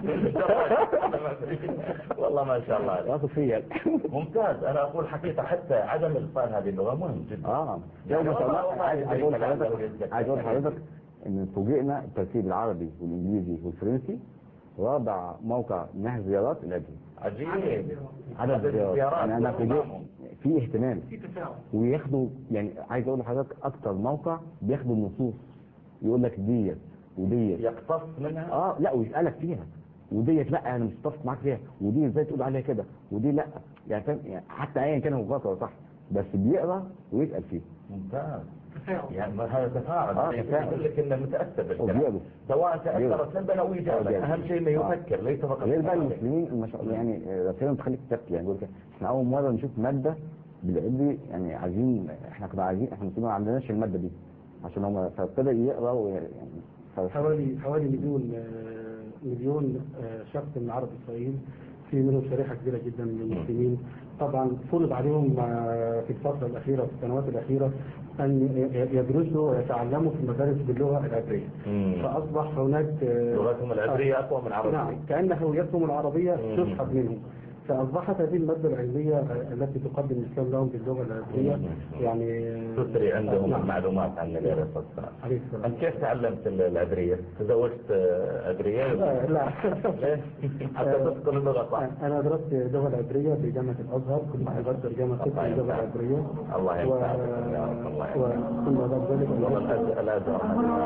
والله ما شاء الله عليك ممتاز. انا اقول حقيقة حتى عدم اتقان هذه اللغة مهم جدا. يعني ما شاء الله. عايز اقول لحضرتك ان فوجئنا الترتيب العربي والانجليزي والفرنسي رابع موقع نهج زيارات العبري. عجيب. عدد الزيارات يعني انا فوجئت في اهتمام وياخدوا. يعني عايز اقول لحضرتك اكتر موقع بياخدوا النصوص يقول لك ديت وديت يقتص منها لا ويسالك فيها وديت لا انا مش متفق معاك فيها ودي ازاي تقول عليها كده ودي لا يعني فاهم يعني حتى ايا كان هو غلط ولا صح بس بيقرا ويسال فيه. ممتاز. يعني هذا تفاعل يقول لك انه متاثر بالكلام سواء تاثر سلبا او ايجابا. اهم شيء انه يفكر ليس فقط غير بقى المسلمين ما شاء الله. يعني رسالة تخليك تبكي. يعني يقول لك احنا اول مره نشوف ماده بالعبري يعني عايزين احنا كنا عايزين احنا المسلمين ما عندناش الماده دي عشان هم فابتدى يقرا يعني حوالي مليون شخص من عرب اسرائيل في منهم شريحه كبيره جدا من المسلمين. طبعا فرض عليهم في الفتره الاخيره في السنوات الاخيره ان يدرسوا ويتعلموا في المدارس باللغه العبريه. فاصبح هناك لغتهم العبريه اقوى من عربيه. نعم كان هويتهم العربيه تسحب منهم. فاصبحت هذه الماده العلميه التي تقدم الاسلام لهم باللغه العبريه يعني تسري عندهم المعلومات عن النبي عليه الصلاه والسلام. انت كيف تعلمت العبريه؟ تزوجت عبريه؟ لا حتى تتقن اللغه صح. انا درست اللغه العبريه في جامعه الازهر. كنت بدرس ترجمه اللغه العبريه. الله يسعدك ثم بعد ذلك الازهر.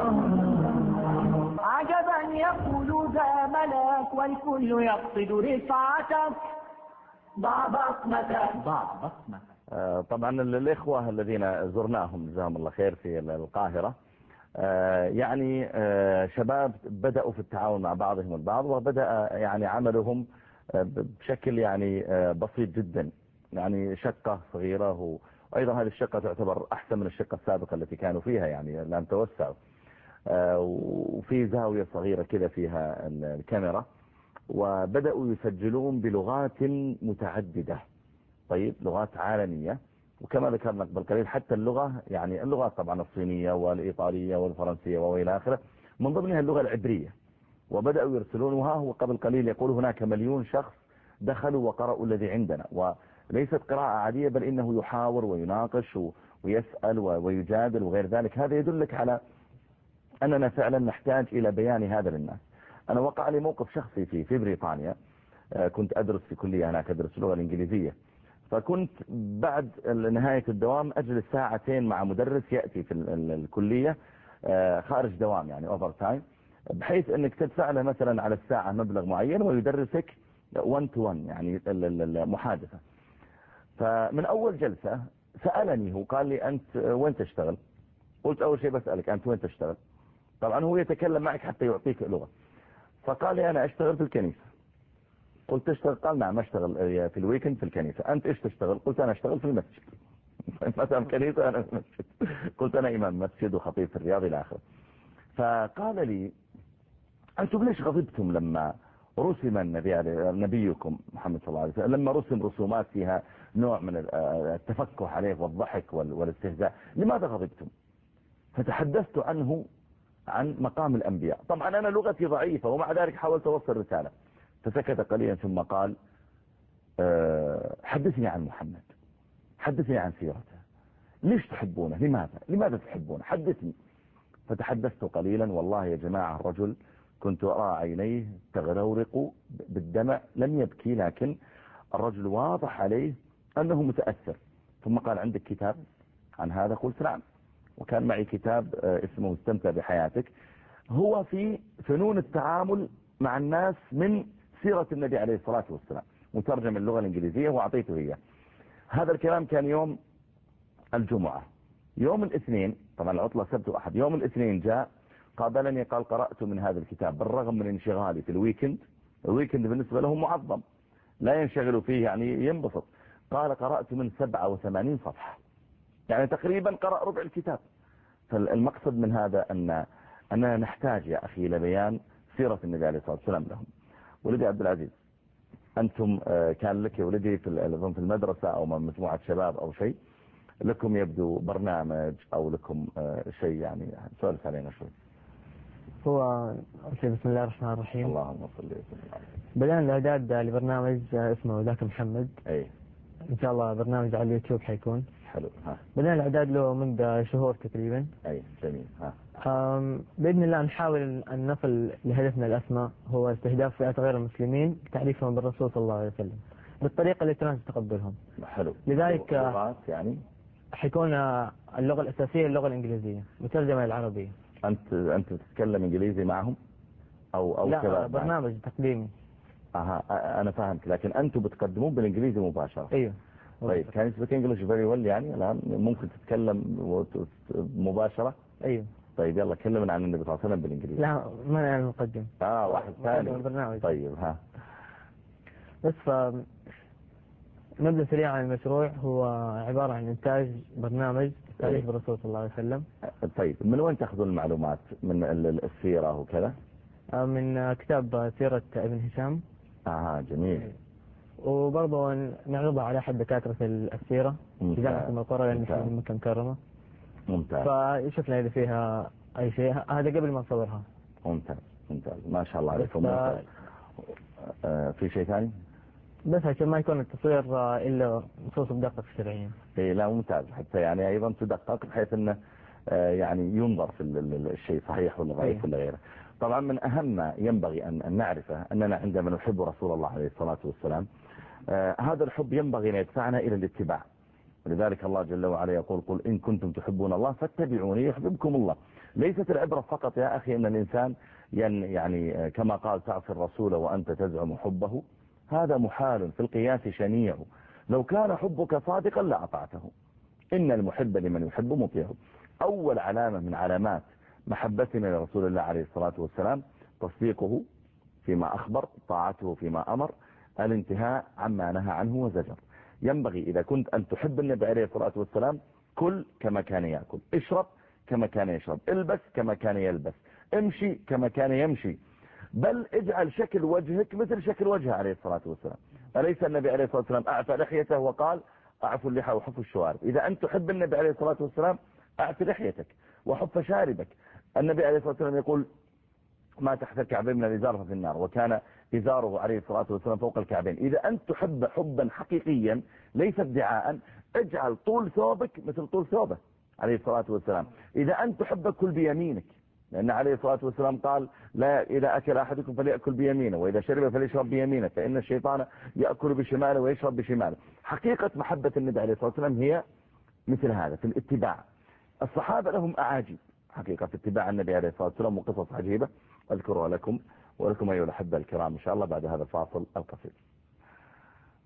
عجبا يقول ذا ملاك والكل يقصد رفعتك ضع بصمتك. طبعا الإخوة الذين زرناهم جزاهم الله خير في القاهرة يعني شباب بدأوا في التعاون مع بعضهم البعض وبدأ يعني عملهم بشكل يعني بسيط جدا. يعني شقة صغيرة وأيضا هذه الشقة تعتبر أحسن من الشقة السابقة التي كانوا فيها يعني لم توسعوا. وفي زاوية صغيرة كده فيها الكاميرا وبدأوا يسجلون بلغات متعددة. طيب لغات عالمية وكما ذكرنا قبل قليل حتى اللغة يعني اللغات طبعا الصينية والإيطالية والفرنسية وإلى آخره من ضمنها اللغة العبرية. وبدأوا يرسلونها وقبل قليل يقول هناك 1,000,000 شخص دخلوا وقرأوا الذي عندنا وليست قراءة عادية بل إنه يحاور ويناقش ويسأل ويجادل وغير ذلك. هذا يدلك على أننا فعلا نحتاج إلى بيان هذا للناس. أنا وقع لي موقف شخصي في بريطانيا. كنت أدرس في كلية هناك أدرس اللغة الإنجليزية. فكنت بعد نهاية الدوام أجلس ساعتين مع مدرس يأتي في الكلية خارج دوام يعني أوفر تايم بحيث أنك تدفع له مثلا على الساعة مبلغ معين ويدرسك 1-to-1 يعني المحادثة. فمن أول جلسة سألني، هو قال لي أنت وين تشتغل؟ قلت أول شيء بسألك أنت وين تشتغل؟ طبعا هو يتكلم معك حتى يعطيك لغة. فقال لي أنا أشتغل في الكنيسة. قلت تشتغل؟ قال نعم أشتغل في الويكند في الكنيسة. أنت إيش تشتغل؟ قلت أنا أشتغل في المسجد. مثلا كنيسة أنا في المسجد. قلت أنا إمام مسجد وخطيب في الرياض إلى آخره. فقال لي أنتم ليش غضبتم لما رسم نبيكم محمد صلى الله عليه وسلم، لما رسم رسومات فيها نوع من التفكه عليه والضحك والاستهزاء، لماذا غضبتم؟ فتحدثت عنه عن مقام الأنبياء. طبعا أنا لغتي ضعيفة ومع ذلك حاولت أوصل رسالة. فسكت قليلا ثم قال حدثني عن محمد، حدثني عن سيرته، ليش تحبونه؟ لماذا تحبونه؟ حدثني. فتحدثت قليلا. والله يا جماعة الرجل كنت أرى عينيه تغرورق بالدمع، لم يبكي لكن الرجل واضح عليه أنه متأثر. ثم قال عندك كتاب عن هذا؟ قلت نعم. وكان معي كتاب اسمه استمتع بحياتك، هو في فنون التعامل مع الناس من سيرة النبي عليه الصلاة والسلام، مترجم اللغة الإنجليزية وأعطيته إياه. هذا الكلام كان يوم الجمعة. يوم الاثنين، طبعا العطلة سبت وأحد، يوم الاثنين جاء قابلني قال قرأت من هذا الكتاب بالرغم من انشغالي في الويكند بالنسبة له معظم لا ينشغل فيه، يعني ينبسط. قال قرأت من 87 صفحة، يعني تقريبا قرأ ربع الكتاب. فالمقصد من هذا أننا نحتاج يا أخي لبيان سيرة النبي عليه الصلاة والسلام لهم. ولدي عبد العزيز، أنتم كان لك ولدي في المدرسة أو مجموعة شباب أو شيء، لكم يبدو برنامج أو لكم شيء، يعني سؤال علينا شوي. هو بسم الله الرحمن الرحيم. اللهم صل وسلم. بدأنا الإعداد لبرنامج اسمه ذاك محمد. أي إن شاء الله برنامج على اليوتيوب حيكون. حلو. ها. بدأنا الإعداد له منذ شهور تقريبا. أي جميل. ها. بإذن الله نحاول أن نصل لهدفنا الأسمى، هو استهداف فئات غير المسلمين، تعريفهم بالرسول صلى الله عليه وسلم بالطريقة التي تناسب تقبلهم. حلو. لذلك يعني حيكون اللغة الأساسية اللغة الإنجليزية مترجمة للعربية. أنت تتكلم إنجليزي معهم أو لا، برنامج تقديمي. أنا فهمت، لكن أنتم بتقدمون بالإنجليزي مباشرة. أيوه. طيب كان يسبق إنجليش very well، يعني الآن ممكن تتكلم مباشرة. أيوه. طيب يلا كلمنا عن النبي صلى الله عليه وسلم بالإنجليزي. لا، ما أنا المقدم. واحد ثاني. برنامج. طيب بس نبدأ سريعا عن المشروع. هو عبارة عن إنتاج برنامج تاريخ الرسول صلى الله عليه وسلم. طيب من وين تأخذون المعلومات؟ من السيرة وكذا؟ من كتاب سيرة ابن هشام. جميل. وبرضه نعرضها على أحد دكاترة السيرة في جامعة القرى لأن نحن من مكة مكرمة. ممتاز. فشفنا إذا فيها أي شيء، هذا قبل ما نصورها. ممتاز ما شاء الله عليكم. في شيء ثاني؟ بس عشان ما يكون التصوير إلا نصوص بدقة الشرعية. لا ممتاز، حتى يعني أيضا تدقق بحيث أنه يعني ينظر في الشيء صحيح ولا ضعيف ولا غيره. طبعا من أهم ما ينبغي أن نعرفه أننا عندما نحب رسول الله عليه الصلاة والسلام هذا الحب ينبغي أن يدفعنا إلى الاتباع. ولذلك الله جل وعلا يقول قل إن كنتم تحبون الله فاتبعوني يحببكم الله. ليست العبرة فقط يا أخي أن الإنسان يعني كما قال تعصي الرسول وأنت تزعم حبه، هذا محال في القياس شنيع. لو كان حبك صادقا لأطعته، إن المحب لمن يحب مطيعه. أول علامة من علامات محبتنا لرسول الله عليه الصلاة والسلام تصديقه فيما أخبر، طاعته فيما أمر، الانتهاء عما نهى عنه وزجر. ينبغي إذا كنت أن تحب النبي عليه الصلاة والسلام كل كما كان يأكل، اشرب كما كان يشرب، البس كما كان يلبس، امشي كما كان يمشي، بل اجعل شكل وجهك مثل شكل وجهه عليه الصلاة والسلام. أليس النبي عليه الصلاة والسلام أعفى لحيته وقال أعفوا اللحى وحفوا الشوارب؟ إذا أنت تحب النبي عليه الصلاة والسلام أعفى لحيتك وحف شاربك. النبي عليه الصلاة والسلام يقول ما تحت الكعبين من الإزار ففي النار، وكان إزاره عليه الصلاة والسلام فوق الكعبين. إذا أنت تحب حبا حقيقيا ليس ادعاء، اجعل طول ثوبك مثل طول ثوبه عليه الصلاة والسلام. إذا أنت تحب كل بيمينك، لأن عليه الصلاة والسلام قال لا إذا أكل أحدكم فليأكل بيمينه وإذا شرب فليشرب بيمينه فإن الشيطان يأكل بشماله ويشرب بشماله. حقيقة محبة النبي عليه الصلاة والسلام هي مثل هذا في الاتباع. الصحابة لهم أعاجيب حقيقة في اتباع النبي عليه الصلاة والسلام وقصص عجيبة أذكرها لكم ولكم أيها الأحبة الكرام إن شاء الله بعد هذا الفاصل القصير.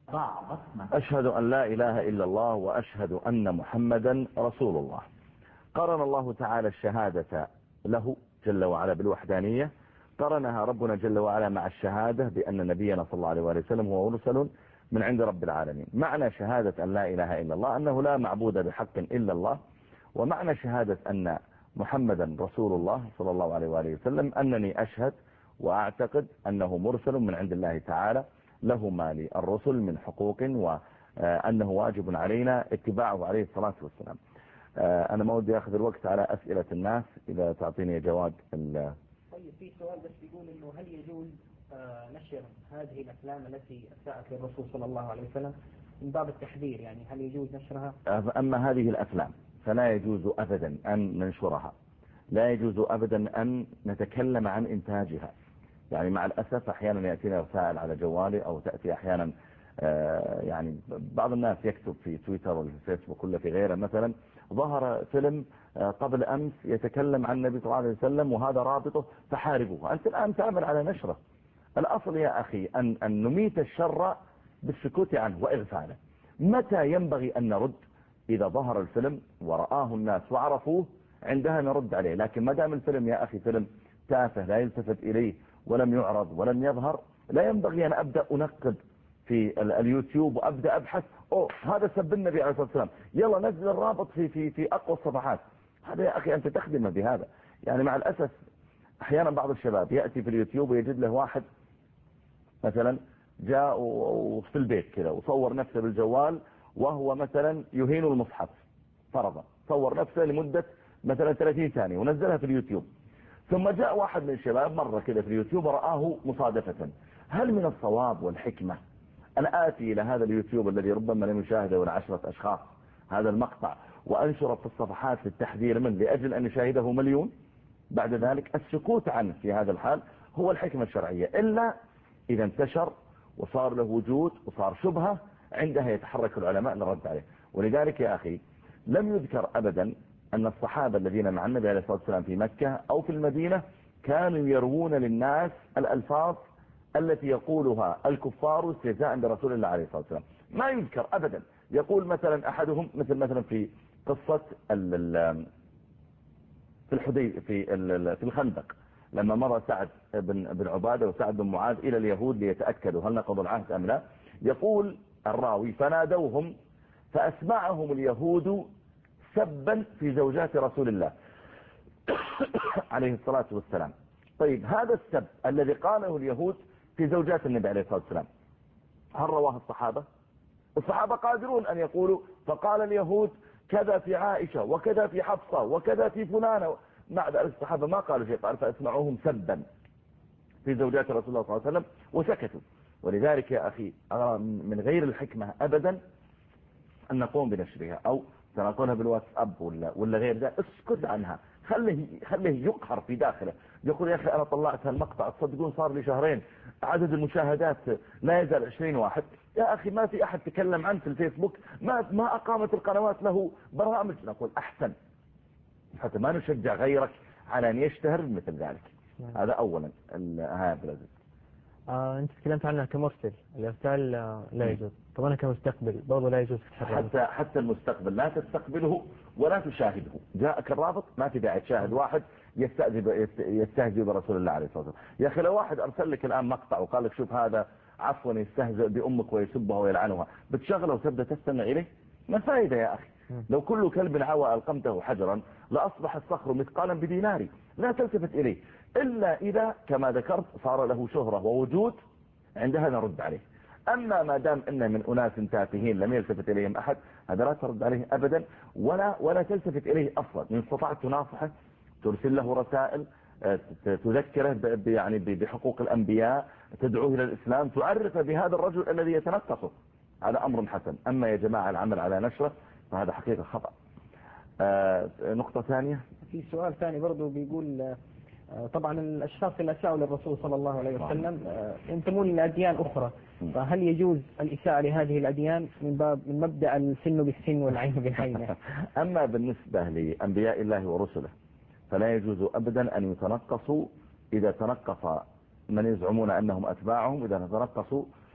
أشهد أن لا إله إلا الله وأشهد أن محمدا رسول الله. قرن الله تعالى الشهادة له جل وعلا بالوحدانية، قرنها ربنا جل وعلا مع الشهادة بأن نبينا صلى الله عليه وسلم هو مرسل من عند رب العالمين. معنى شهادة أن لا إله إلا الله أنه لا معبود بحق إلا الله، ومعنى شهادة أن محمدا رسول الله صلى الله عليه وسلم أنني أشهد وأعتقد أنه مرسل من عند الله تعالى له ما للرسل من حقوق، وأنه واجب علينا اتباعه عليه الصلاة والسلام. أنا ما ودي أخذ الوقت على أسئلة الناس، إذا تعطيني جواب. طيب في سؤال بس يقول إنه هل يجوز نشر هذه الأفلام التي أساءت للرسول صلى الله عليه وسلم من باب التحذير، يعني هل يجوز نشرها؟ أما هذه الأفلام فلا يجوز أبدا أن ننشرها، لا يجوز أبدا أن نتكلم عن إنتاجها. يعني مع الأسف أحيانا يأتينا رسائل على جوالي، أو تأتي أحيانا يعني بعض الناس يكتب في تويتر ولا في فيسبوك ولا في غيره، مثلا ظهر فيلم قبل أمس يتكلم عن النبي صلى الله عليه وسلم وهذا رابطه فحاربه. أنت الآن تعمل على نشره. الأصل يا أخي أن نميت الشر بالسكوت عنه وإغفاله. متى ينبغي أن نرد؟ إذا ظهر الفيلم ورآه الناس وعرفوه، عندها نرد عليه. لكن ما دام الفيلم يا أخي فيلم تافه لا يلتفت إليه ولم يعرض ولم يظهر، لا ينبغي أن أبدأ أنقب في اليوتيوب وأبدأ أبحث هذا سب النبي عليه الصلاة والسلام، يلا نزل الرابط في أقوى الصفحات. هذا يا أخي أنت تخدم بهذا. يعني مع الأسف أحيانا بعض الشباب يأتي في اليوتيوب ويجد له واحد مثلا جاء في البيت كذا وصور نفسه بالجوال وهو مثلا يهين المصحف فرضا، صور نفسه لمدة مثلا 30 ثانية ونزلها في اليوتيوب. ثم جاء واحد من الشباب مرة كذا في اليوتيوب ورآه مصادفة. هل من الصواب والحكمة أن آتي إلى هذا اليوتيوب الذي ربما لم يشاهده ولا 10 أشخاص هذا المقطع وأنشره في الصفحات للتحذير منه لأجل أن يشاهده مليون؟ بعد ذلك السكوت عنه في هذا الحال هو الحكمة الشرعية، إلا إذا انتشر وصار له وجود وصار شبهة، عندها يتحرك العلماء للرد عليه. ولذلك يا أخي لم يذكر أبدا أن الصحابة الذين مع النبي عليه الصلاة والسلام في مكة أو في المدينة كانوا يروون للناس الألفاظ التي يقولها الكفار استهزاء برسول الله عليه الصلاة والسلام. ما يذكر أبدا. يقول مثلا أحدهم مثلا في قصة في الحديبية في الخندق، لما مر سعد بن عبادة وسعد بن معاذ إلى اليهود ليتأكدوا هل نقضوا العهد أم لا. يقول الراوي فنادوهم فأسمعهم اليهود سبا في زوجات رسول الله عليه الصلاة والسلام. طيب هذا السب الذي قاله اليهود في زوجات النبي عليه الصلاة والسلام هل رواه الصحابة؟ الصحابة قادرون أن يقولوا فقال اليهود كذا في عائشة وكذا في حفصة وكذا في فلانة. مع ذلك الصحابة ما قالوا شيء، قال فأسمعوهم سبا في زوجات رسول الله صلى الله عليه وسلم وسكتوا. ولذلك يا أخي أرى من غير الحكمة أبدا أن نقوم بنشرها أو تنقلها بالواتساب ولا غير ذلك. اسكت عنها، خليه يقهر في داخله، يقول يا أخي أنا طلعت هالمقطع تصدقون صار لي شهرين عدد المشاهدات لا يزال 20 واحد. يا أخي ما في أحد تكلم عنه في الفيسبوك، ما أقامت القنوات له برامج. نقول أحسن حتى ما نشجع غيرك على أن يشتهر مثل ذلك. هذا أولا. هذا انت تكلمت عنها كمرسل، الارسال لا يجوز. طب انا كمستقبل برضه لا يجوز حتى المستقبل لا تستقبله ولا تشاهده. جاءك الرابط ما في داعي تشاهد واحد يستهزئ برسول الله عليه الصلاة والسلام. يا اخي لو واحد ارسل لك الان مقطع وقال لك شوف هذا عفوا يستهزئ بامك ويسبها ويلعنها، بتشغله وتبدا تستمع اليه؟ ما فائده يا اخي. لو كل كلب عوى القمته حجرا لاصبح الصخر مثقالا بدينار. لا تلتفت اليه إلا إذا كما ذكرت صار له شهرة ووجود، عندها نرد عليه. أما ما دام إن من أناس تافهين لم يلتفت إليهم أحد، هذا لا ترد عليه أبدا ولا تلتفت إليه أصلا. إن استطعت تناصحه، ترسل له رسائل تذكره يعني بحقوق الأنبياء، تدعوه إلى الإسلام، تعرف بهذا الرجل الذي يتنقصه، هذا أمر حسن. أما يا جماعة العمل على نشره فهذا حقيقة خطأ. نقطة ثانية، في سؤال ثاني برضو بيقول طبعا الأشخاص اللي أساءوا للرسول صلى الله عليه وسلم ينتمون لأديان أخرى، فهل يجوز الإساءة لهذه الأديان من مبدأ السن بالسن والعين بالعين؟ أما بالنسبة لأنبياء الله ورسله فلا يجوز أبدا أن يتنقصوا. إذا تنقص من يزعمون أنهم أتباعهم، إذا تنقصوا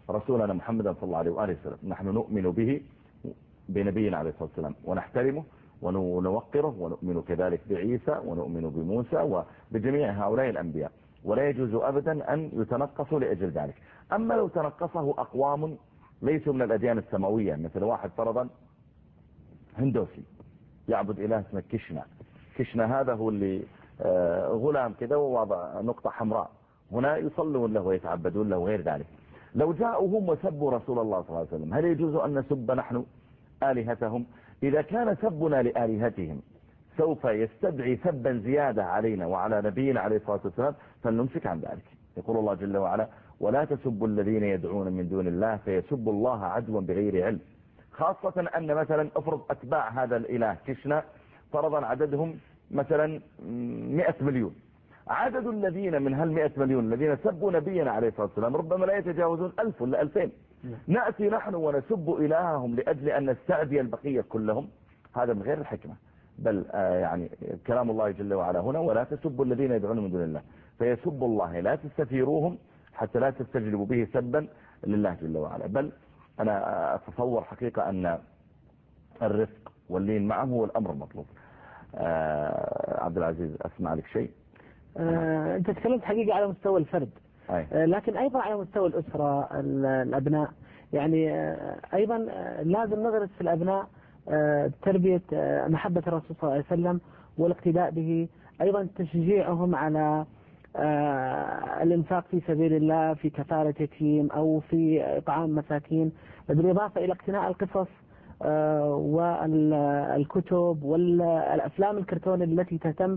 رسولنا محمد صلى الله عليه وآله وسلم. نحن نؤمن به بنبينا عليه الصلاة والسلام ونحترمه ونوقره، ونؤمن كذلك بعيسى ونؤمن بموسى وبجميع هؤلاء الأنبياء، ولا يجوز أبدا أن يتنقصوا لأجل ذلك. أما لو تنقصه أقوام ليسوا من الأديان السماوية، مثل واحد فرضا هندوسي يعبد إله اسمه كشنا هذا هو اللي غلام كده ووضع نقطة حمراء، هنا يصلون له ويتعبدون له وغير ذلك. لو جاءوا هم وسبوا رسول الله صلى الله عليه وسلم، هل يجوز أن نسب نحن آلهتهم؟ إذا كان سبنا لآلهتهم سوف يستدعي سبا زيادة علينا وعلى نبينا عليه الصلاة والسلام، فلنمسك عن ذلك. يقول الله جل وعلا: ولا تسبوا الذين يدعون من دون الله فيسبوا الله عدوا بغير علم. خاصة أن مثلا افرض أتباع هذا الإله كشنا فرضا عددهم مثلا 100 مليون، عدد الذين من 100 مليون الذين سبوا نبينا عليه الصلاة والسلام ربما لا يتجاوزون 1000 ولا 2000. نأتي نحن ونسب إلههم لأجل أن نستعدي البقية كلهم، هذا من غير الحكمة. بل يعني كلام الله جل وعلا هنا: ولا تسبوا الذين يدعون من دون الله فيسبوا الله، لا تستثيروهم حتى لا تستجلبوا به سبا لله جل وعلا. بل أنا أتصور حقيقة أن الرفق واللين معه هو الأمر المطلوب. عبد العزيز، أسمع لك شيء. أنت تكلمت حقيقة على مستوى الفرد، لكن أيضا على مستوى الأسرة، الأبناء، يعني أيضا لازم نغرس في الأبناء تربية محبة الرسول صلى الله عليه وسلم والاقتداء به، أيضا تشجيعهم على الإنفاق في سبيل الله، في كفالة يتيم أو في إطعام مساكين، بالإضافة إلى اقتناء القصص والكتب والأفلام الكرتون التي تهتم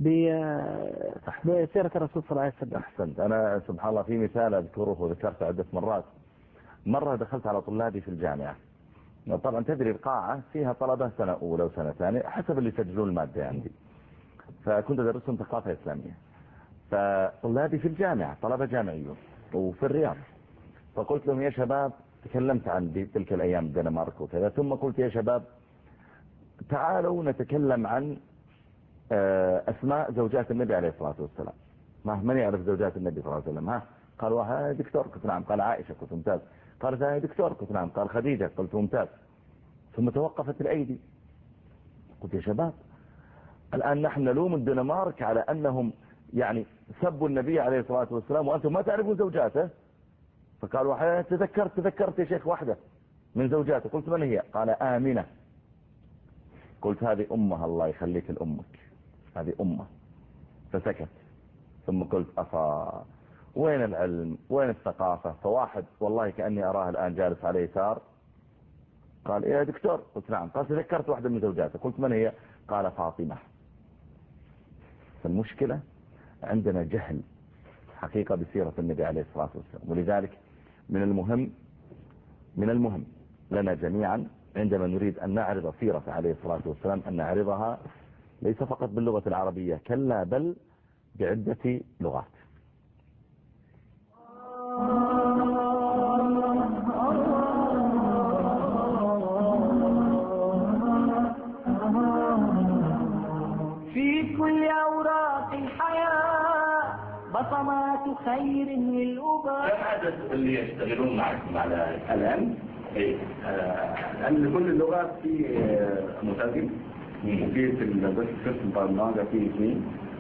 بسيرة الرسول صلى الله عليه وسلم. أحسنت. أنا سبحان الله في مثال أذكره وذكرته عدة مرات. مرة دخلت على طلابي في الجامعة، طبعا تدري القاعة فيها طلبة سنة أولى وسنة ثانية حسب اللي يسجلون المادة عندي، فكنت أدرسهم ثقافة إسلامية. فطلابي في الجامعة طلبة جامعيون وفي الرياض، فقلت لهم: يا شباب، تكلمت عن تلك الأيام الدنمارك وكذا، ثم قلت: يا شباب، تعالوا نتكلم عن أسماء زوجات النبي عليه الصلاة والسلام. من يعرف زوجات النبي صلى الله عليه وسلم؟ قالوا: ها دكتور. قلت: نعم. قال: عائشة. قلت: ممتاز. قال: ثاني دكتور. قلت: نعم. قال: خديجة. قلت: ممتاز. ثم توقفت الأيدي. قلت: يا شباب، الآن نحن نلوم الدنمارك على أنهم يعني سبوا النبي عليه الصلاة والسلام وأنتم ما تعرفون زوجاته. فقالوا: تذكرت يا شيخ واحدة من زوجاته. قلت: من هي؟ قال: آمنة. قلت: هذه أمها، الله يخليك لأمك، هذه أمه. فسكت. ثم قلت: وين العلم، وين الثقافة؟ فواحد والله كأني أراه الآن جالس على يسار قال: يا دكتور. قلت: نعم. قال: تذكرت واحدة من زوجاته. قلت: من هي؟ قال: فاطمة. فالمشكلة عندنا جهل حقيقة بسيرة النبي عليه الصلاة والسلام. ولذلك من المهم لنا جميعا عندما نريد أن نعرض سيرة عليه الصلاة والسلام أن نعرضها ليس فقط باللغة العربية، كلا بل بعدة لغات. في كل أوراق الحياة بصمات خير للأباء. كم عدد اللي يشتغلون معكم على الآن؟ لأن لكل اللغات في مترجم، وفي في البرمجة في اثنين،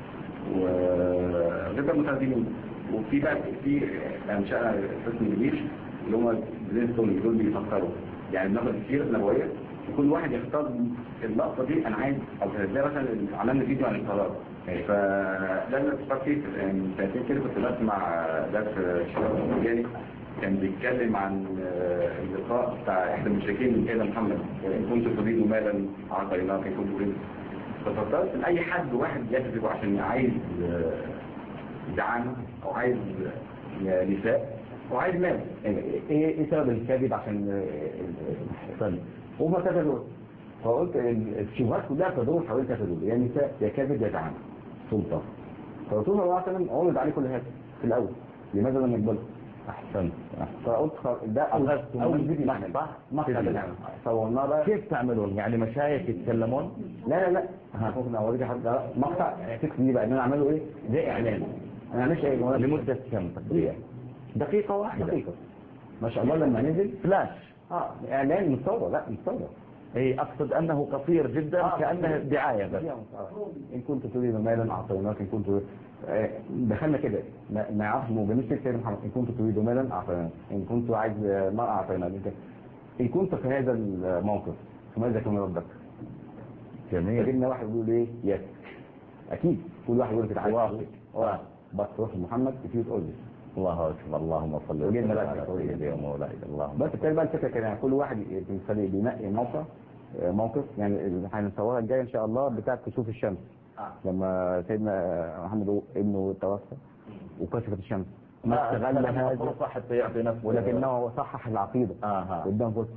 وغير المترجمين، وفي بقى في أنشأنا قسم الجيش اللي هم بيزنسون دول بيفكروا، يعني بناخد كتير نبوية وكل واحد يختار اللقطة دي أنا عايز، أو زي مثلا عملنا فيديو عن القرار. فلازم تفكر فيه من سنتين كده كنت بسمع درس الشباب الجاني كان بيتكلم عن اللقاء بتاع احد المشركين من سيدنا محمد: وإن كنت تريد مالا أعطيناك، إن كنت تريد. ففكرت إن أي حد واحد يكذب عشان عايز دعامة أو عايز نساء أو عايز مال، إيه سبب الكذب؟ عشان هم كذبوا. فقلت الشبهات كلها تدور حوالين كذب، يا نساء يا كذب يا دعامة سلطة. فالرسول صلى الله عليه وسلم عرض عليه كل هذا في الأول، لماذا لم يقبله؟ أحسن. فقلت ده أول فيديو نعمل صورناه بقى. كيف تعملون؟ يعني مشايخ يتكلمون؟ لا انا اوريدي حد مقطع تكتب لي بقى ان انا اعمله ايه زي اعلان. انا مش ايه لمدة كم تقريبا؟ دقيقة واحدة. ما شاء الله لما نزل فلاش. اعلان مصور، لا مصور. اي اقصد انه قصير جدا كأنه دعاية بس. ان كنت تريد مالا اعطيناك، ان كنت دخلنا كده ما يعرفش مجمسك سيد محمد، ان كنت تريد مالا اعطيناك، ان كنت عايز ما اعطيناك. ان كنت في هذا الموقف فماذا كان ردك؟ جميل. فجبنا واحد يقول ايه يس، اكيد كل واحد يقول كده عايز بس روح محمد كتير تقول لي الله اكبر، اللهم صل وسلم على سيدنا ومولاي. اللهم بس بتاعي بقى الفكره كده، يعني كل واحد في الفريق بينقي موقف يعني هنصورها الجايه ان شاء الله بتاعه كسوف الشمس لما سيدنا محمد ابنه توفى وكشفت الشمس ما استغل هذا حتى يعطي نفسه، ولكنه صحح العقيده قدام فرصه.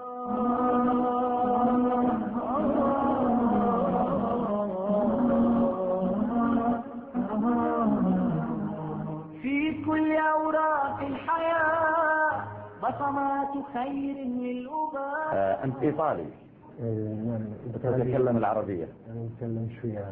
في كل أوراق الحياة بصمات خير للأباء. أنت إيطالي؟ نعم. تتكلم العربية؟ أنا أتكلم شوية.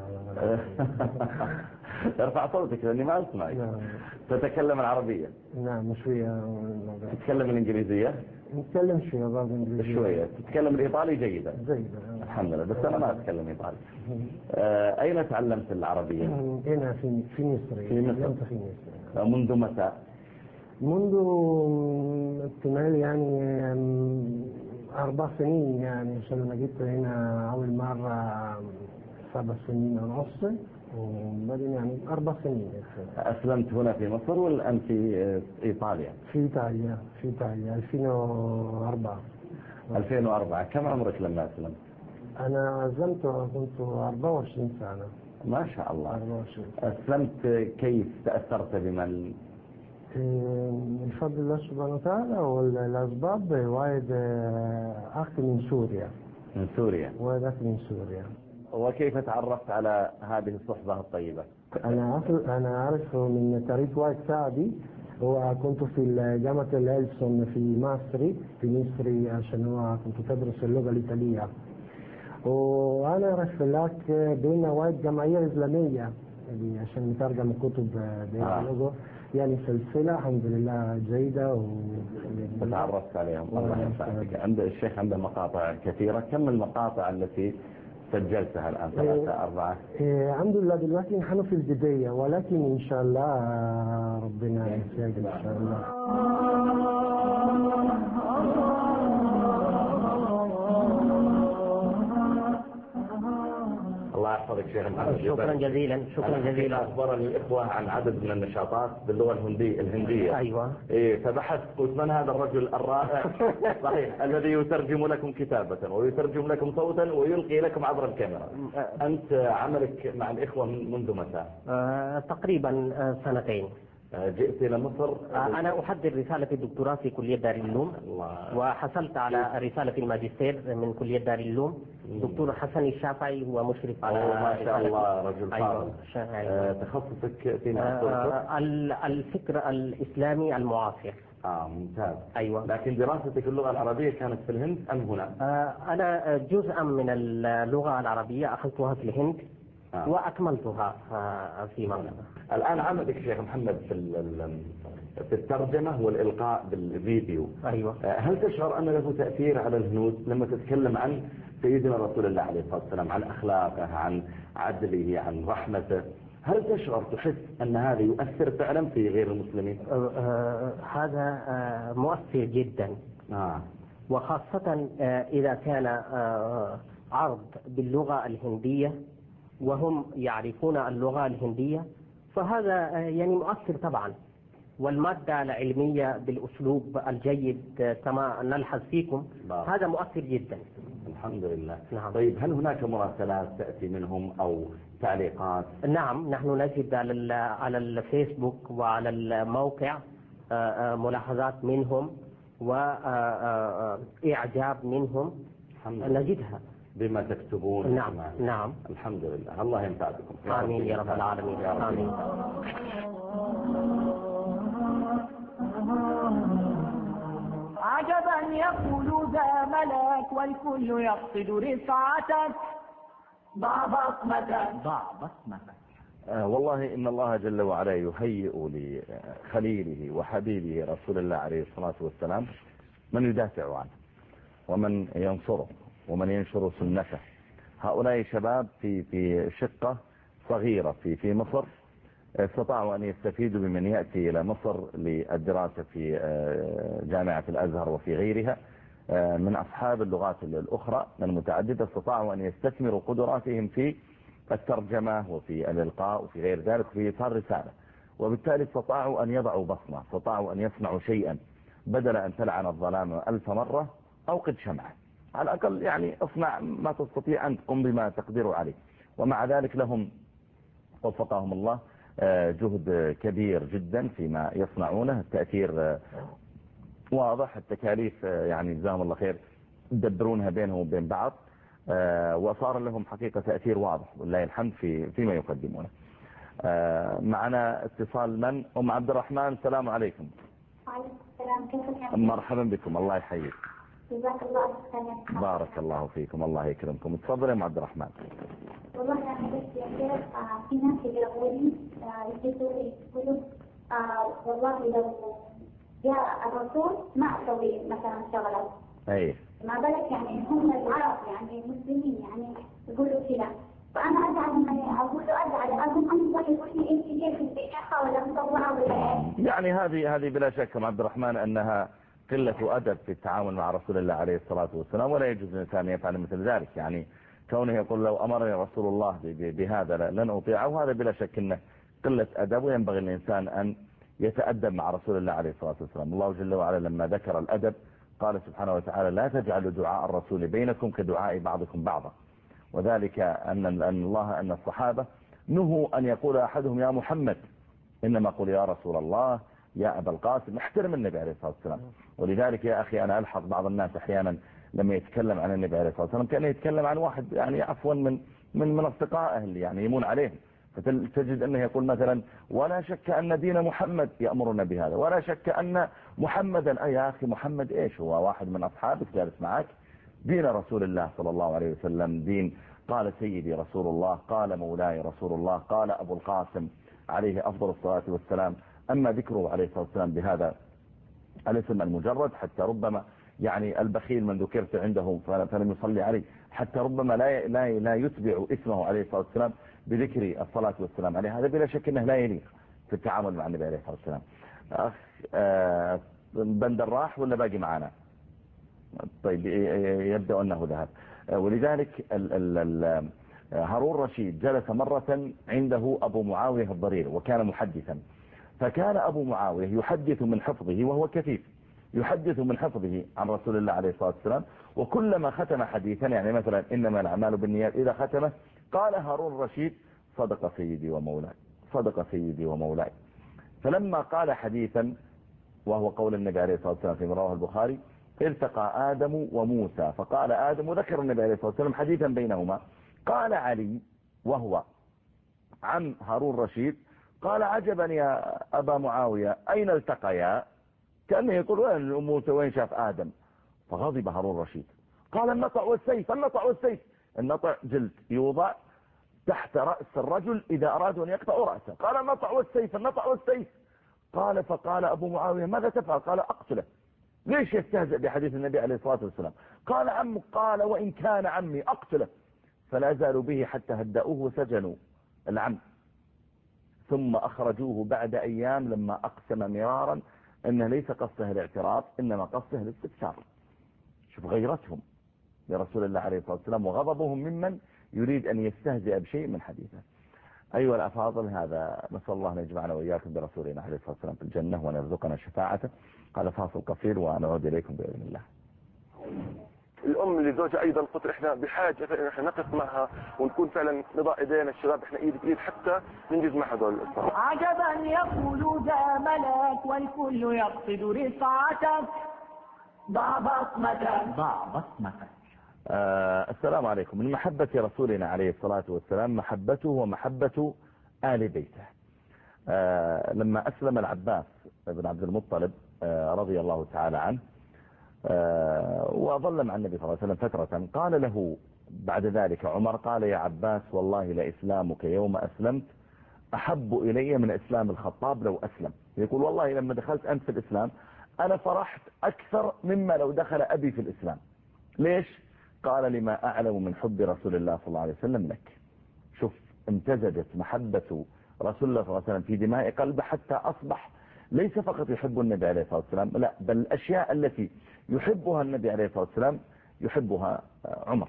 ارفع صوتك لأني ما أسمعك. تتكلم العربية؟ نعم شوية. تتكلم الإنجليزية؟ نتكلم شوية بعض الإنجليزية. شوية. تتكلم الإيطالي جيدا؟ جيدا الحمد لله، بس أنا ما أتكلم إيطالي. أين تعلمت العربية؟ هنا في مصر. في مصر. في مصر. منذ متى؟ منذ احتمال يعني 4 سنين، يعني عشان انا جيت هنا اول مرة 7 سنين ونص، وبعدين يعني 4 سنين. أسلمت هنا في مصر ولا أنت في إيطاليا؟ في إيطاليا 2004. 2004. كم عمرك لما أسلمت؟ أنا أسلمت كنت 24 سنة. ما شاء الله. 24. أسلمت كيف؟ تأثرت بمن؟ بفضل الله سبحانه وتعالى، والأسباب واحد أخ من سوريا. من سوريا؟ واحد من سوريا. وكيف تعرفت على هذه الصحبة الطيبة؟ أنا أعرف من طريق واحد سعدي، وكنت في جامعة الألسن في مصر عشان هو كنت تدرس اللغة الإيطالية، وأنا عرفت لك بين واحد جمعية إسلامية عشان نترجم كتب باللغة، يعني سلسلة الحمد لله جيدة وتعرفت عليهم. الله ينفعك. عند الشيخ عنده مقاطع كثيرة. كم المقاطع التي سجلتها الآن؟ 3 4؟ الحمد لله دلوقتي نحن في البداية، ولكن إن شاء الله ربنا يسعدك إن شاء الله. الله يحفظك شيخ محمد. شكرا جزيلا. شكرا جزيلا. أخبر الإخوة عن عدد من النشاطات باللغة الهندية. أيوة. فبحثت قلت من هذا الرجل الرائع صحيح الذي يترجم لكم كتابة ويترجم لكم صوتا ويلقي لكم عبر الكاميرا. أنت عملك مع الإخوة منذ متى؟ تقريبا 2 سنين. جئت إلى مصر. أنا أحضر رسالة الدكتوراه في كلية دار العلوم، وحصلت على رسالة الماجستير من كلية دار العلوم. دكتور حسن الشافعي هو مشرف على ما شاء الله رجل فاضل. أيوة. تخصصك في الفكر الإسلامي المعاصر. ممتاز. أيوة. لكن دراستك اللغة العربية كانت في الهند أم هنا؟ أنا جزءا من اللغة العربية أخذتها في الهند وأكملتها في مصر. الآن عملك شيخ محمد في الترجمة والإلقاء بالفيديو. أيوة. هل تشعر أن له تأثير على الهنود لما تتكلم عن سيدنا رسول الله عليه الصلاة والسلام، عن أخلاقه، عن عدله، عن رحمته؟ هل تشعر تحس أن هذا يؤثر فعلا في غير المسلمين؟ هذا مؤثر جدا. وخاصة إذا كان عرض باللغة الهندية وهم يعرفون اللغة الهندية، فهذا يعني مؤثر طبعا. والمادة العلمية بالأسلوب الجيد كما نلحظ فيكم هذا مؤثر جدا. الحمد لله. نعم. طيب هل هناك مراسلات تأتي منهم أو تعليقات؟ نعم، نحن نجد على الفيسبوك وعلى الموقع ملاحظات منهم وإعجاب منهم نجدها بما تكتبون. نعم. نعم. الحمد لله. الله ينفع بكم. آمين يا رب العالمين. آمين. عجبا يقول ذا ملك والكل يقصد رفعتك. ضع بصمتك. ضع بصمتك. والله إن الله جل وعلا يهيئ لخليله وحبيبه رسول الله عليه الصلاة والسلام من يدافع عنه ومن ينصره ومن ينشر سنته. هؤلاء شباب في شقة صغيرة في مصر استطاعوا أن يستفيدوا بمن يأتي إلى مصر للدراسة في جامعة الأزهر وفي غيرها من أصحاب اللغات الأخرى المتعددة. استطاعوا أن يستثمروا قدراتهم في الترجمة وفي الإلقاء وفي غير ذلك في إطار رسالة، وبالتالي استطاعوا أن يضعوا بصمة، استطاعوا أن يصنعوا شيئا بدل أن تلعن الظلام 1000 مرة أوقد شمعة. على الأقل يعني اصنع ما تستطيع أن تقوم بما تقدر عليه. ومع ذلك لهم وفقهم الله جهد كبير جدا فيما يصنعونه، التأثير واضح، التكاليف يعني جزاهم الله خير يدبرونها بينهم وبين بعض، وصار لهم حقيقة تأثير واضح والله الحمد فيما يقدمونه. معنا اتصال من أم عبد الرحمن. السلام عليكم. وعليكم السلام، كيف حالك؟ مرحبا بكم، الله يحييك. جزاك الله خير. بارك الله فيكم، الله يكرمكم. تفضل يا ام عبد الرحمن. والله أنا بس يا شيخ في ناس يقولوا لي يقولوا والله لو جاء الرسول ما أسوي مثلا شغلة. أي. ما بالك يعني هم العرب يعني المسلمين يعني يقولوا كذا، فأنا أزعل لما أقول له أزعل أنصح يقول لي أنت كيف شيخة ولا مطوعة ولا إيه؟ يعني هذه بلا شك ام عبد الرحمن أنها قلة أدب في التعامل مع رسول الله عليه الصلاة والسلام، ولا يجوز الإنسان يفعل مثل ذلك. يعني كونه يقول لو أمرني رسول الله بهذا لن أطيعه، هذا بلا شك أنه قلة أدب، وينبغي الإنسان أن يتأدب مع رسول الله عليه الصلاة والسلام. الله جل وعلا لما ذكر الأدب قال سبحانه وتعالى لا تجعلوا دعاء الرسول بينكم كدعاء بعضكم بعضا، وذلك أن الصحابة نهوا أن يقول أحدهم يا محمد، إنما قل يا رسول الله يا أبا القاسم، احترم النبي عليه الصلاة والسلام. ولذلك يا أخي أنا ألحظ بعض الناس أحيانا لما يتكلم عن النبي عليه الصلاة والسلام كأنه يتكلم عن واحد يعني عفوا من أصدقائه اللي يعني يمون عليهم، فتجد أنه يقول مثلا ولا شك أن دين محمد يأمرنا بهذا، ولا شك أن محمدا يا أخي محمد إيش هو واحد من أصحابك جالس معك. دين رسول الله صلى الله عليه وسلم دين قال سيدي رسول الله، قال مولاي رسول الله، قال أبو القاسم عليه أفضل الصلاة والسلام. أما ذكره عليه الصلاة والسلام بهذا الاسم المجرد حتى ربما يعني البخيل من ذكرت عنده فلم يصلي عليه، حتى ربما لا يتبع اسمه عليه الصلاة والسلام بذكر الصلاة والسلام عليه، هذا بلا شك أنه لا يليق في التعامل مع النبي عليه الصلاة والسلام. أخ بندر راح ولا باقي معنا؟ طيب يبدو أنه ذهب. ولذلك هارون رشيد جلس مرة عنده أبو معاوية الضرير وكان محدثا، فكان أبو معاوية يحدث من حفظه وهو كثيف، يحدث من حفظه عن رسول الله عليه الصلاة والسلام، وكلما ختم حديثا يعني مثلا إنما الأعمال بالنيات إذا ختمه قال هارون رشيد صدق سيدي ومولاي، صدق سيدي ومولاي. فلما قال حديثا وهو قول النبي عليه الصلاة والسلام في رواه البخاري التقى آدم وموسى، فقال آدم وذكر النبي عليه الصلاة والسلام حديثا بينهما، قال علي وهو عن هارون رشيد قال عجبا يا أبا معاوية أين التقيا؟ كأنه يقول وين موسى وين شاف آدم؟ فغضب هارون رشيد قال النطع والسيف، النطع والسيف. النطع جلد يوضع تحت رأس الرجل إذا أرادوا أن يقطعوا رأسه، قال النطع والسيف، النطع والسيف. قال فقال أبو معاوية ماذا تفعل؟ قال أقتله. ليش يستهزئ بحديث النبي عليه الصلاة والسلام؟ قال عمك، قال وإن كان عمي أقتله. فلا زالوا به حتى هدأوه وسجنوا العم، ثم أخرجوه بعد أيام لما أقسم مرارا أنه ليس قصده الاعتراف إنما قصده الاستفسار. شوف غيرتهم لرسول الله عليه الصلاة والسلام وغضبهم ممن يريد أن يستهزئ بشيء من حديثه. أيها الأفاضل، هذا نسأل الله أن يجمعنا وإياكم برسولنا عليه الصلاة والسلام في الجنة وأن يرزقنا شفاعته. قال فاصل قصير ونعود إليكم بإذن الله. الأم اللي زوجها أيضا قلت إحنا بحاجة إن إحنا نقف معها ونكون فعلا نضع إيدينا الشباب إحنا إيد بإيد حتى ننجز مع هذول الأسرار. عجبا يقول ذا ملاك والكل يقصد رفعتك، ضع بصمتك ضع بصمتك. السلام عليكم. من محبة رسولنا عليه الصلاة والسلام محبته ومحبة آل بيته. لما أسلم العباس بن عبد المطلب رضي الله تعالى عنه وظل مع النبي صلى الله عليه وسلم فترة، قال له بعد ذلك عمر قال يا عباس والله لإسلامك يوم أسلمت أحب إلي من إسلام الخطاب لو أسلم. يقول والله لما دخلت أنت في الإسلام أنا فرحت أكثر مما لو دخل أبي في الإسلام. ليش؟ قال لما أعلم من حب رسول الله صلى الله عليه وسلم لك. شوف امتزجت محبة رسول الله صلى الله عليه وسلم في دماء قلبه حتى أصبح ليس فقط يحب النبي عليه الصلاة والسلام، لا بل الأشياء التي يحبها النبي عليه الصلاة والسلام يحبها عمر.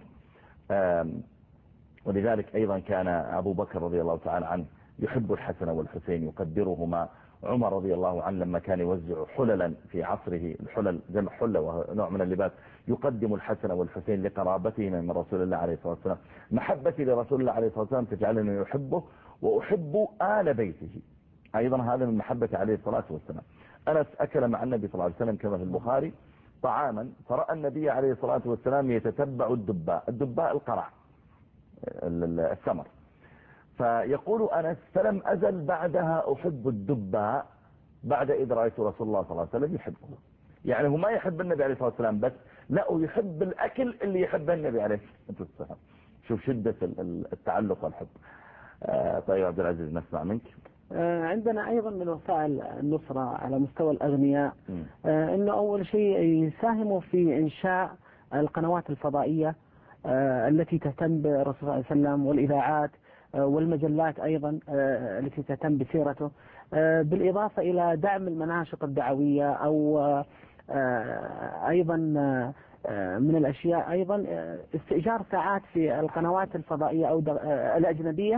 ولذلك أيضا كان أبو بكر رضي الله تعالى عنه يحب الحسن والحسين يقدرهما. عمر رضي الله عنه لما كان يوزع حللا في عصره، الحلل جمع حلة وهو نوع من اللباس، يقدم الحسن والحسين لقرابتهما من رسول الله عليه الصلاة والسلام. محبتي لرسول الله عليه الصلاة والسلام تجعلني يحبه وأحب آل بيته، أيضا هذا من محبتي عليه الصلاة والسلام. أنس أكل مع النبي صلى الله عليه وسلم كما في البخاري طعاما، فرأى النبي عليه الصلاة والسلام يتتبع الدباء القرع الثمر، فيقول أنس فلم أزل بعدها أحب الدباء بعد إذ رأيت رسول الله صلى الله عليه وسلم يحبه. يعني هو ما يحب النبي عليه الصلاة والسلام بس، لا يحب الأكل اللي يحبه النبي عليه الصلاة والسلام. شوف شدة التعلق والحب. طيب عبد العزيز نسمع منك. عندنا أيضا من وسائل النصرة على مستوى الأغنياء أنه أول شيء يساهموا في إنشاء القنوات الفضائية التي تهتم برسول الله صلى الله عليه وسلم، والإذاعات والمجلات أيضا التي تهتم بسيرته، بالإضافة إلى دعم المناشط الدعوية، أو أيضا من الأشياء أيضا استئجار ساعات في القنوات الفضائية أو الأجنبية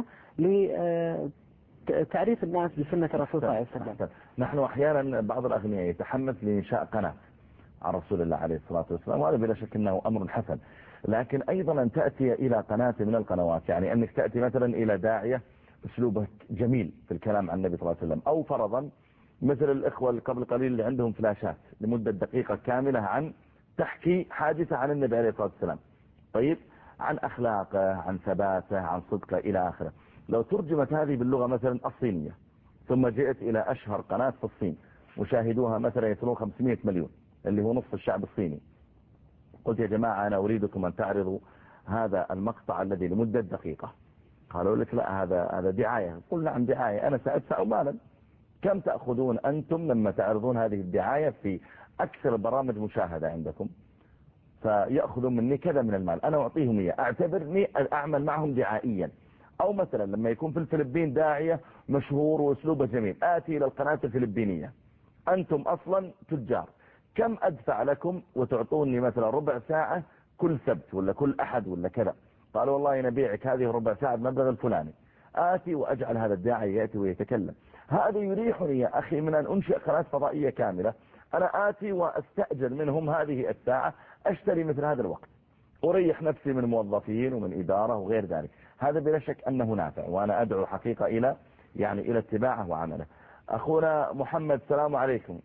لتعريف الناس بسنة الرسول صلى الله عليه وسلم. نحن أحيانا بعض الأغنياء يتحمس لإنشاء قناة عن رسول الله عليه الصلاة والسلام، وهذا بلا شك أنه أمر حسن، لكن أيضا أن تأتي إلى قناة من القنوات، يعني أنك تأتي مثلا إلى داعية أسلوبك جميل في الكلام عن النبي صلى الله عليه وسلم، أو فرضا مثل الإخوة قبل قليل اللي عندهم فلاشات لمدة دقيقة كاملة عن تحكي حادثة عن النبي عليه الصلاة والسلام، طيب عن أخلاقه، عن ثباته، عن صدقه إلى آخره. لو ترجمت هذه باللغة مثلا الصينية ثم جئت إلى أشهر قناة في الصين مشاهدوها مثلا يصلون 500 مليون اللي هو نصف الشعب الصيني، قلت يا جماعة أنا أريدكم أن تعرضوا هذا المقطع الذي لمدة دقيقة، قالوا لك لا هذا دعاية. قلنا عن دعاية أنا سأدفع مالا، كم تأخذون أنتم لما تعرضون هذه الدعاية في أكثر برامج مشاهدة عندكم؟ فيأخذون مني كذا من المال، أنا أعطيهم إياه، أعتبرني أعمل معهم دعائيا. أو مثلا لما يكون في الفلبين داعية مشهور وأسلوبه جميل، آتي إلى القناة الفلبينية، أنتم أصلا تجار، كم أدفع لكم وتعطوني مثلا ربع ساعة كل سبت ولا كل أحد ولا كذا؟ قالوا والله نبيعك هذه ربع ساعة بمبلغ الفلاني. آتي وأجعل هذا الداعي يأتي ويتكلم. هذا يريحني يا أخي من أن أنشئ قناة فضائية كاملة، أنا آتي وأستأجر منهم هذه الساعة، أشتري مثل هذا الوقت، أريح نفسي من موظفين ومن إدارة وغير ذلك. هذا بلا شك أنه نافع، وأنا أدعو حقيقة إلى اتباعه وعمله. أخونا محمد السلام عليكم.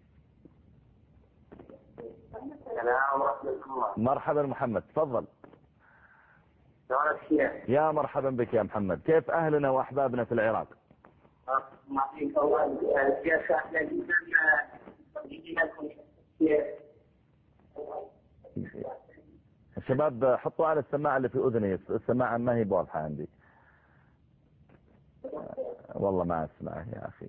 السلام ورحمة الله. مرحبا محمد، تفضل. يا مرحبا بك يا محمد، كيف أهلنا وأحبابنا في العراق؟ معطيك الله السياسة احنا جدا لكم الشباب حطوا على السماعة اللي في أذني، السماعة ما هي واضحة عندي والله ما أسمع يا أخي.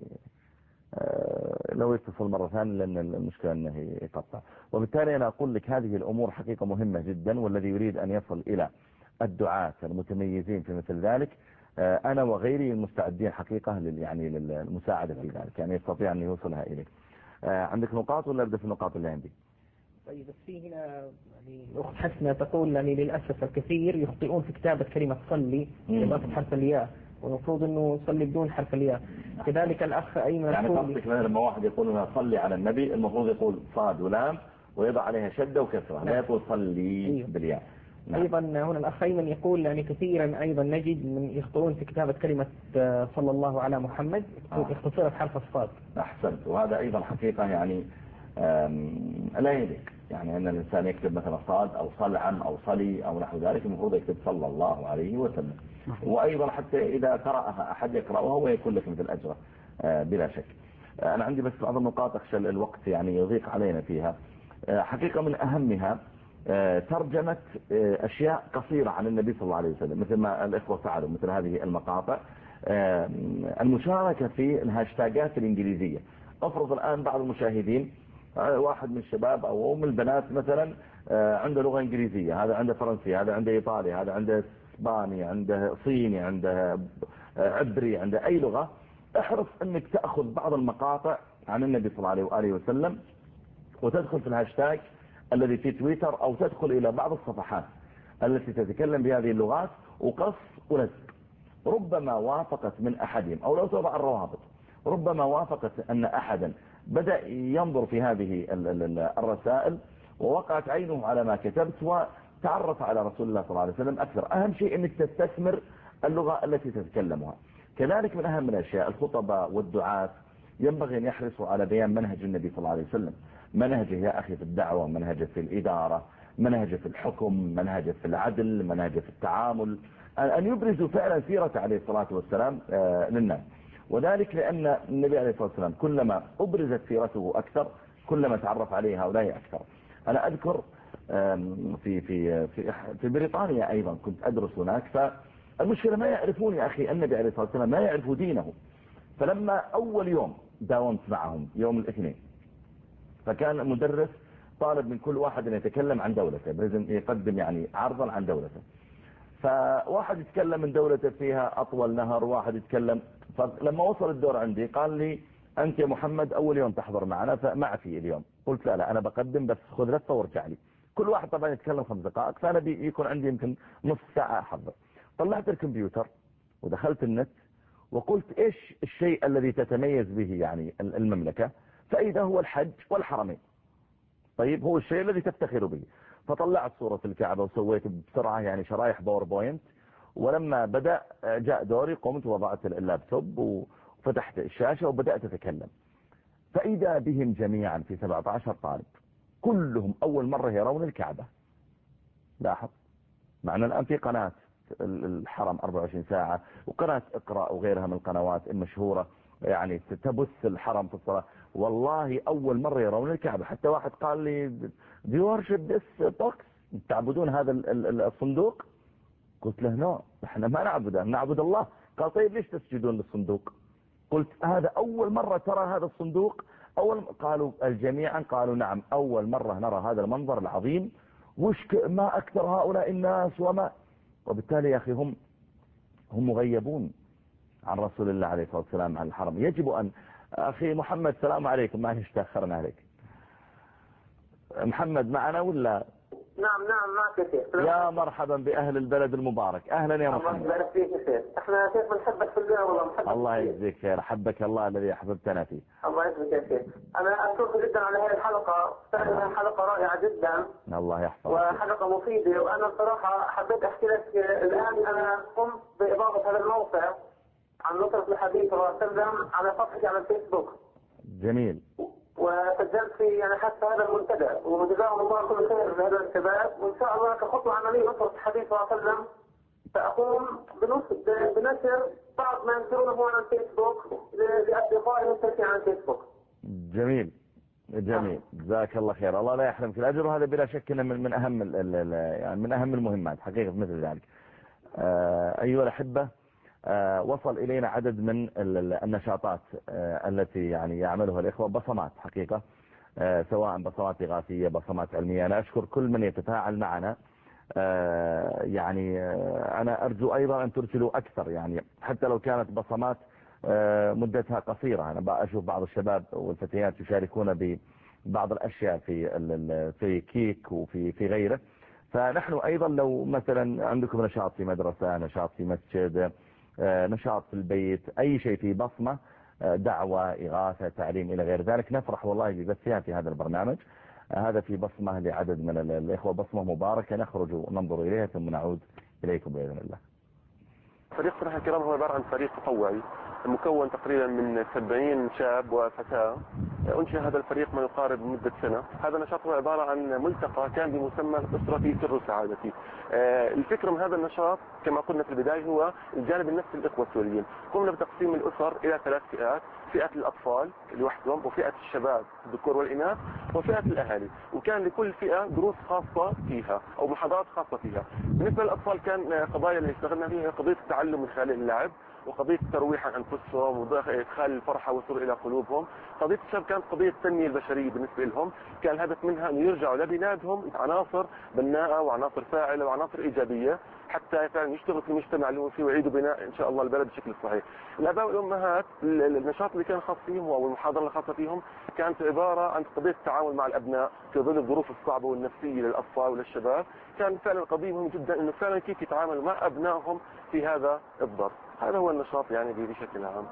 لو يتصل مرة ثانية لأن المشكلة أنه يقطع. وبالتالي أنا أقول لك هذه الأمور حقيقة مهمة جدا، والذي يريد أن يصل إلى الدعاة المتميزين في مثل ذلك أنا وغيري مستعدين حقيقة للمساعدة في ذلك، يعني يستطيع أن يوصلها إليك. عندك نقاط ولا أبدأ في النقاط اللي عندي؟ طيب بس في هنا يعني الأخت حسنة تقول يعني للأسف الكثير يخطئون في كتابة كلمة صلي بإضافة حرف الياء، والمفروض انه صلي بدون حرف الياء. كذلك الاخ ايمن يعني قصدك لما واحد يقول لنا صلي على النبي المفروض يقول صاد ولام ويضع عليها شدة وكسرة، لا يقول صلي بالياء. نعم. ايضا هنا الاخ ايمن يقول يعني كثيرا ايضا نجد من يخطئون في كتابة كلمة صلى الله على محمد يختصرها بحرف الصاد. احسنت. وهذا ايضا حقيقة يعني لا يليق، يعني ان الانسان يكتب مثلا صاد او صلعم او صلي او نحو ذلك، المفروض يكتب صلى الله عليه وسلم. وايضا حتى اذا قرأها احد يقرأها ويكون لك مثل اجره بلا شك. انا عندي بس بعض النقاط اخشى الوقت يعني يضيق علينا فيها. حقيقة من اهمها ترجمة اشياء قصيرة عن النبي صلى الله عليه وسلم، مثل ما الاخوة فعلوا مثل هذه المقاطع المشاركة في الهاشتاجات الإنجليزية. أفرض الآن بعض المشاهدين واحد من الشباب أو من البنات مثلا عنده لغة إنجليزية، هذا عنده فرنسي، هذا عنده إيطالي، هذا عنده إسباني، عنده صيني، عنده عبري، عنده أي لغة. احرص أنك تأخذ بعض المقاطع عن النبي صلى الله عليه وآله وسلم وتدخل في الهاشتاج الذي في تويتر، أو تدخل إلى بعض الصفحات التي تتكلم بهذه اللغات وقص ونسق. ربما وافقت من أحدهم، أو لو تضع الروابط، ربما وافقت أن أحدا بدأ ينظر في هذه الرسائل ووقعت عينه على ما كتبت وتعرف على رسول الله صلى الله عليه وسلم أكثر. أهم شيء أنك تستثمر اللغة التي تتكلمها. كذلك من أهم الأشياء الخطباء والدعاة ينبغي أن يحرصوا على بيان منهج النبي صلى الله عليه وسلم، منهجه يا أخي في الدعوة، منهجه في الإدارة، منهجه في الحكم، منهجه في العدل، منهجه في التعامل، أن يبرزوا فعلا سيرة عليه الصلاة والسلام للناس. وذلك لأن النبي عليه الصلاة والسلام كلما أبرزت سيرته أكثر كلما تعرف عليه هؤلاء أكثر. أنا أذكر في في في في بريطانيا أيضا كنت أدرس هناك، فالمشكلة ما يعرفون يا أخي النبي عليه الصلاة والسلام، ما يعرفوا دينه. فلما أول يوم داومت معهم يوم الاثنين، فكان المدرس طالب من كل واحد أن يتكلم عن دولته، لازم يقدم يعني عرضا عن دولته. فواحد يتكلم من دولته فيها أطول نهر، واحد يتكلم. فلما وصل الدور عندي قال لي أنت يا محمد أول يوم تحضر معنا فما في اليوم. قلت لا أنا بقدم بس خذ لفة وارجع لي. كل واحد طبعا يتكلم 5 دقائق، فأنا بيكون عندي يمكن نص ساعة أحضر. طلعت الكمبيوتر ودخلت النت وقلت إيش الشيء الذي تتميز به يعني المملكة، فإذا هو الحج والحرمين. طيب هو الشيء الذي تفتخر به. فطلعت صورة الكعبة وسويت بسرعة يعني شرايح باوربوينت، ولما بدأ جاء دوري قمت وضعت اللابتوب وفتحت الشاشة وبدأت أتكلم. فإذا بهم جميعا في 17 طالب كلهم أول مرة يرون الكعبة. لاحظ معنا الآن في قناة الحرم 24 ساعة وقناة اقرأ وغيرها من القنوات المشهورة يعني تبث الحرم في الصلاة. والله أول مرة يرون الكعبة. حتى واحد قال لي do you worship this box؟ تعبدون هذا الصندوق؟ قلت له لا احنا ما نعبده، نعبد الله. قال طيب ليش تسجدون للصندوق؟ قلت هذا أول مرة ترى هذا الصندوق؟ قالوا الجميع قالوا نعم أول مرة نرى هذا المنظر العظيم. ما أكثر هؤلاء الناس وبالتالي يا أخي هم مغيبون عن رسول الله عليه الصلاة والسلام عن الحرم. يجب أن أخي محمد السلام عليكم، معلش تأخرنا عليك. محمد معنا ولا؟ نعم معك يا شيخ. يا مرحبا بأهل البلد المبارك. أهلا يا محمد. الله يبارك فيك يا شيخ. احنا كيف بنحبك في الله والله محبك. الله يجزيك خير، حبك الله الذي أحببتنا فيه. الله يجزيك يا شيخ. أنا أشكرك جدا على هذه الحلقة، فعلا حلقة رائعة جدا. الله يحفظك. وحلقة مفيدة، وأنا بصراحة حبيت أحكي لك الآن أنا قمت بإضافة هذا الموقع عن نصرة الحديث صلى الله عليه وسلم على صفحتي على الفيسبوك. جميل. وسجلت في يعني حتى هذا المنتدى، وجزاهم الله كل خير لهذا الشباب. وان شاء الله كخطوه عمليه نصره الحديث صلى الله عليه وسلم ساقوم بنشر بعض ما ينشرونه على الفيسبوك لاصدقائي المشتركين على الفيسبوك. جميل جزاك الله خير، الله لا يحرمك الاجر. وهذا بلا شك من اهم يعني من اهم المهمات حقيقه مثل ذلك. ايها الاحبه، وصل إلينا عدد من النشاطات التي يعني يعملها الإخوة، بصمات حقيقة، سواء بصمات إغاثية، بصمات علمية. أنا أشكر كل من يتفاعل معنا. يعني أنا أرجو أيضا أن ترسلوا أكثر، يعني حتى لو كانت بصمات مدتها قصيرة. أنا بأشوف بعض الشباب والفتيات يشاركون ببعض الأشياء في كيك وفي غيره. فنحن أيضا لو مثلا عندكم نشاط في مدرسة، نشاط في مسجد، نشاط في البيت، أي شيء في بصمة، دعوة، إغاثة، تعليم إلى غير ذلك، نفرح والله ببثها في هذا البرنامج. هذا في بصمة لعدد من الإخوة، بصمة مباركة نخرج وننظر إليها ثم نعود إليكم بإذن الله. فريق صراحة الكرام هو عبارة عن فريق تطوعي مكون تقريبا من 70 شاب وفتاة. أنشئ هذا الفريق ما يقارب مدة سنة. هذا النشاط هو عبارة عن ملتقى كان بمسمى أسرتي سر سعادتي. الفكرة من هذا النشاط كما قلنا في البداية هو الجانب النفسي للإخوة السوريين. قمنا بتقسيم الأسر إلى 3 فئات. فئة الأطفال لوحدهم، وفئة الشباب الذكور والإناث، وفئة الأهالي. وكان لكل فئة دروس خاصة فيها أو محاضرات خاصة فيها. بالنسبة للأطفال كان قضايا اللي اشتغلنا فيها قضية التعلم من خلال اللعب، وقضية الترويح عن أنفسهم وإدخال الفرحة والسرور إلى قلوبهم. قضية الشباب كانت قضية التنمية البشرية بالنسبة لهم، كان الهدف منها أن يرجعوا لبلادهم عناصر بناءة وعناصر فاعلة وعناصر إيجابية، حتى فعلا يشتغلوا في المجتمع اللي هم فيه ويعيدوا بناء إن شاء الله البلد بشكل صحيح. الآباء والأمهات النشاط اللي كان خاص فيهم والمحاضرة الخاصة فيهم كانت عبارة عن قضية التعامل مع الأبناء في ظل الظروف الصعبة والنفسية للأطفال وللشباب. كان فعلا قضية مهمة جدا إنه فعلا كيف يتعاملوا مع أبنائهم في هذا الظرف. هذا هو النشاط يعني بشكل عام.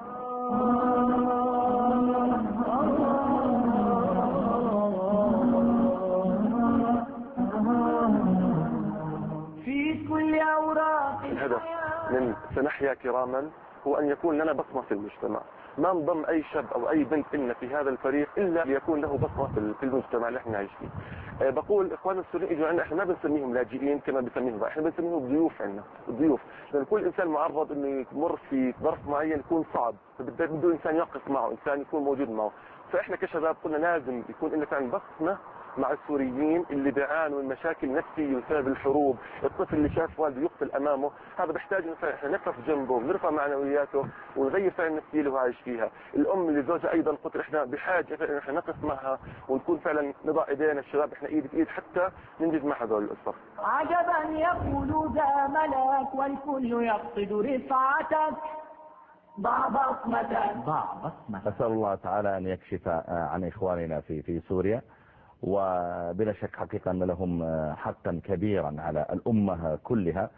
في كل أوراق الهدف من سنحيا كراما هو أن يكون لنا بصمة في المجتمع. ما انضم أي شاب أو أي بنت إلنا في هذا الفريق إلا ليكون له بصمة في المجتمع اللي احنا عايش فيه. بقول إخواننا السوريين يجوا عنا، احنا ما بنسميهم لاجئين كما بنسميهم، احنا بنسميهم ضيوف عنا، ضيوف، لأن كل إنسان معرض إنه يمر في ظرف معين يكون صعب، فبده إنسان يقف معه، إنسان يكون موجود معه. فإحنا كشباب قلنا لازم يكون لنا فعلا بصمة مع السوريين اللي بيعانوا من مشاكل نفسية بسبب الحروب. الطفل اللي شاف والده يقتل امامه هذا بيحتاج ان احنا نقف جنبه ونرفع معنوياته ونغير فعلا النفسيه اللي هو عايش فيها. الام اللي زوجها ايضا قتل احنا بحاجه فعلا احنا نقف معها ونكون فعلا نضع ايدينا الشباب احنا ايد بايد حتى ننجز مع هذول الاسر. عجبا يقول ذا ملاك والكل يقصد رفعتك ضع بصمتك ضع بصمتك. أسأل الله تعالى أن يكشف عن إخواننا في سوريا، وبلا شك حقيقة أن لهم حقا كبيرا على الأمة كلها،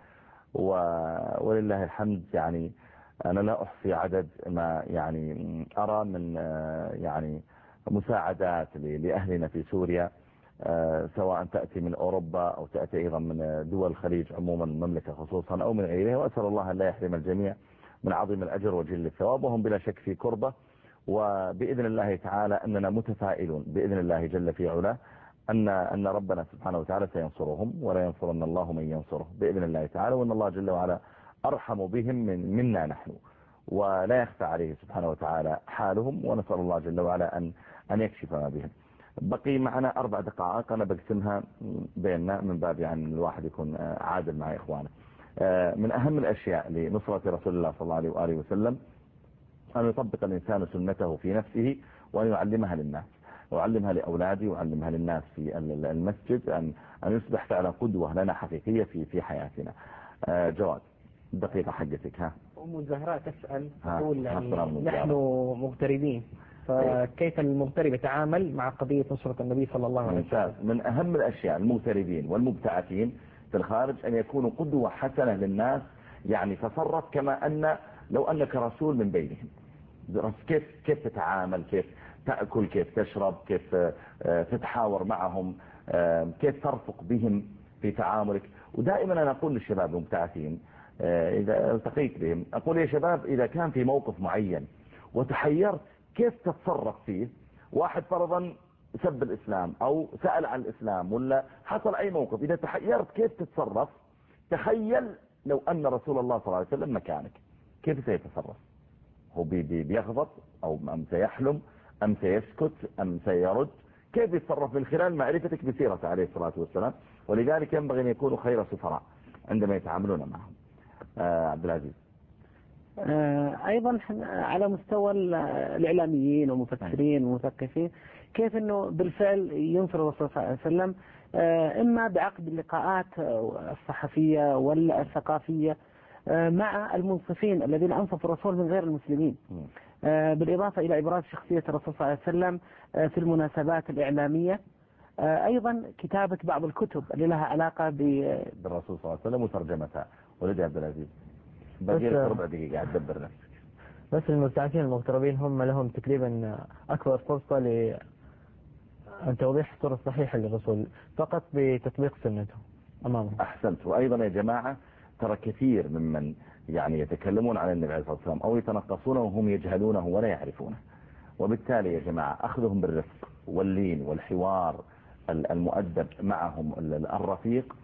ولله الحمد. يعني أنا لا أحصي عدد ما يعني أرى من يعني مساعدات لأهلنا في سوريا، سواء تأتي من أوروبا أو تأتي أيضا من دول الخليج عموما، المملكة خصوصا أو من غيرها. وأسأل الله أن لا يحرم الجميع من عظيم الأجر وجل الثواب، وهم بلا شك في كربة. وبإذن الله تعالى أننا متفائلون بإذن الله جل في علاه أن ربنا سبحانه وتعالى سينصرهم، ولا ينصرن الله من ينصره بإذن الله تعالى، وأن الله جل وعلا أرحم بهم منا نحن، ولا يخفى عليه سبحانه وتعالى حالهم، ونسأل الله جل وعلا أن يكشف ما بهم. بقي معنا 4 دقائق أنا بقسمها بيننا من باب يعني الواحد يكون عادل مع إخوانه. من أهم الأشياء لنصرة رسول الله صلى الله عليه وآله وسلم أن يطبق الإنسان سنته في نفسه، وأن يعلمها للناس، ويعلمها لأولادي ويعلمها للناس في المسجد، أن يصبح فعلا قدوة لنا حقيقية في حياتنا. جواد دقيقة حقتك. أم الزهراء تسأل تقول نحن مغتربين، فكيف المغترب يتعامل مع قضية نصرة النبي صلى الله عليه وسلم؟ من أهم الأشياء المغتربين والمبتعثين في الخارج أن يكونوا قدوة حسنة للناس. يعني تصرف كما أن لو أنك رسول من بينهم، كيف تتعامل، كيف تأكل، كيف تشرب، كيف تتحاور معهم، كيف ترفق بهم في تعاملك. ودائما أنا أقول للشباب المبتعثين إذا التقيت بهم، أقول يا شباب إذا كان في موقف معين وتحيرت كيف تتصرف فيه، واحد فرضا سب الإسلام أو سأل عن الإسلام ولا حصل أي موقف، إذا تحيرت كيف تتصرف، تخيل لو أن رسول الله صلى الله عليه وسلم مكانك كيف سيتصرف؟ هو بيغضب أو أم سيحلم أم سيسكت أم سيرد؟ كيف يتصرف من خلال معرفتك بسيرته عليه الصلاة والسلام. ولذلك ينبغي أن يكونوا خير سفراء عندما يتعاملون معهم. عبد العزيز. أيضا على مستوى الإعلاميين ومفكرين ومثقفين، كيف أنه بالفعل ينصر الرسول صلى الله عليه وسلم، إما بعقد اللقاءات الصحفية والثقافية مع المنصفين الذين أنصفوا الرسول من غير المسلمين، بالإضافة إلى إبراز شخصية الرسول صلى الله عليه وسلم في المناسبات الإعلامية. أيضا كتابة بعض الكتب اللي لها علاقة بالرسول صلى الله عليه وسلم وترجمتها. ولدي عبد العزيز باقي لك ربع دقيقة قاعد تدبر نفسك. بس المبتعثين المغتربين هم لهم تقريبا أكبر فرصة لأن توضيح الصورة الصحيحة للرسول فقط بتطبيق سنته أمامهم. أحسنت. وأيضا يا جماعة ترى كثير ممن يعني يتكلمون عن النبي عليه الصلاة والسلام أو يتنقصونه وهم يجهلونه ولا يعرفونه، وبالتالي يا جماعة أخذهم بالرفق واللين والحوار المؤدب معهم الرفيق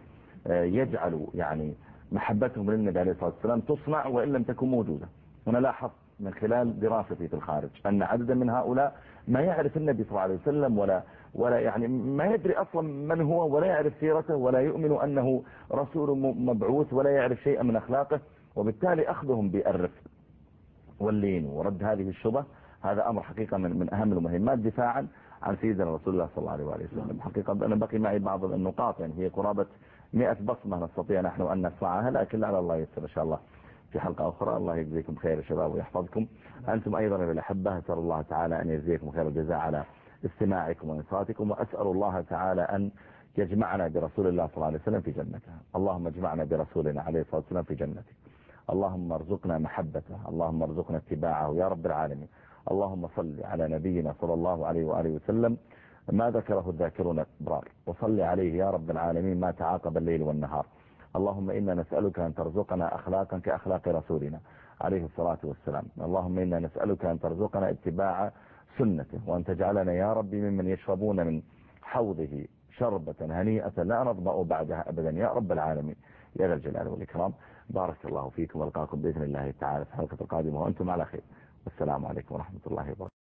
يجعل يعني محبتهم للنبي عليه الصلاة والسلام تصنع وإن لم تكن موجودة. هنا لاحظ من خلال دراستي في الخارج أن عددا من هؤلاء ما يعرف النبي صلى الله عليه وسلم ولا يعني ما يدري أصلا من هو، ولا يعرف سيرته، ولا يؤمن أنه رسول مبعوث، ولا يعرف شيئا من أخلاقه. وبالتالي أخذهم بالرفق واللين ورد هذه الشبه هذا أمر حقيقة من أهم المهمات دفاعا عن سيدنا رسول الله صلى الله عليه وسلم. حقيقة أنا بقي معي بعض النقاط، يعني هي قرابة 100 بصمة نستطيع نحن أن نصنعها، لكن على الله يسر إن شاء الله في حلقة أخرى. الله يجزيكم خير يا شباب ويحفظكم. أنتم أيضا بالأحبة أسأل الله تعالى أن يجزيكم خير الجزاء على استماعكم وإنصاتكم، وأسأل الله تعالى أن يجمعنا برسول الله صلى الله عليه وسلم في جنته. اللهم اجمعنا برسولنا عليه الصلاة والسلام في جنته. اللهم ارزقنا محبته، اللهم ارزقنا اتباعه يا رب العالمين. اللهم صل على نبينا صلى الله عليه وآله وسلم ما ذكره الذاكرون الأبرار، وصل عليه يا رب العالمين ما تعاقب الليل والنهار. اللهم إنا نسألك أن ترزقنا أخلاقا كأخلاق رسولنا عليه الصلاة والسلام. اللهم إنا نسألك أن ترزقنا اتباع سنته، وأن تجعلنا يا رب ممن يشربون من حوضه شربة هنيئة لا نضمأ بعدها أبدا يا رب العالمين يا ذا الجلال والإكرام. بارك الله فيكم، والقاكم بإذن الله تعالى في الحلقة القادمة وأنتم على خير. والسلام عليكم ورحمة الله وبركاته.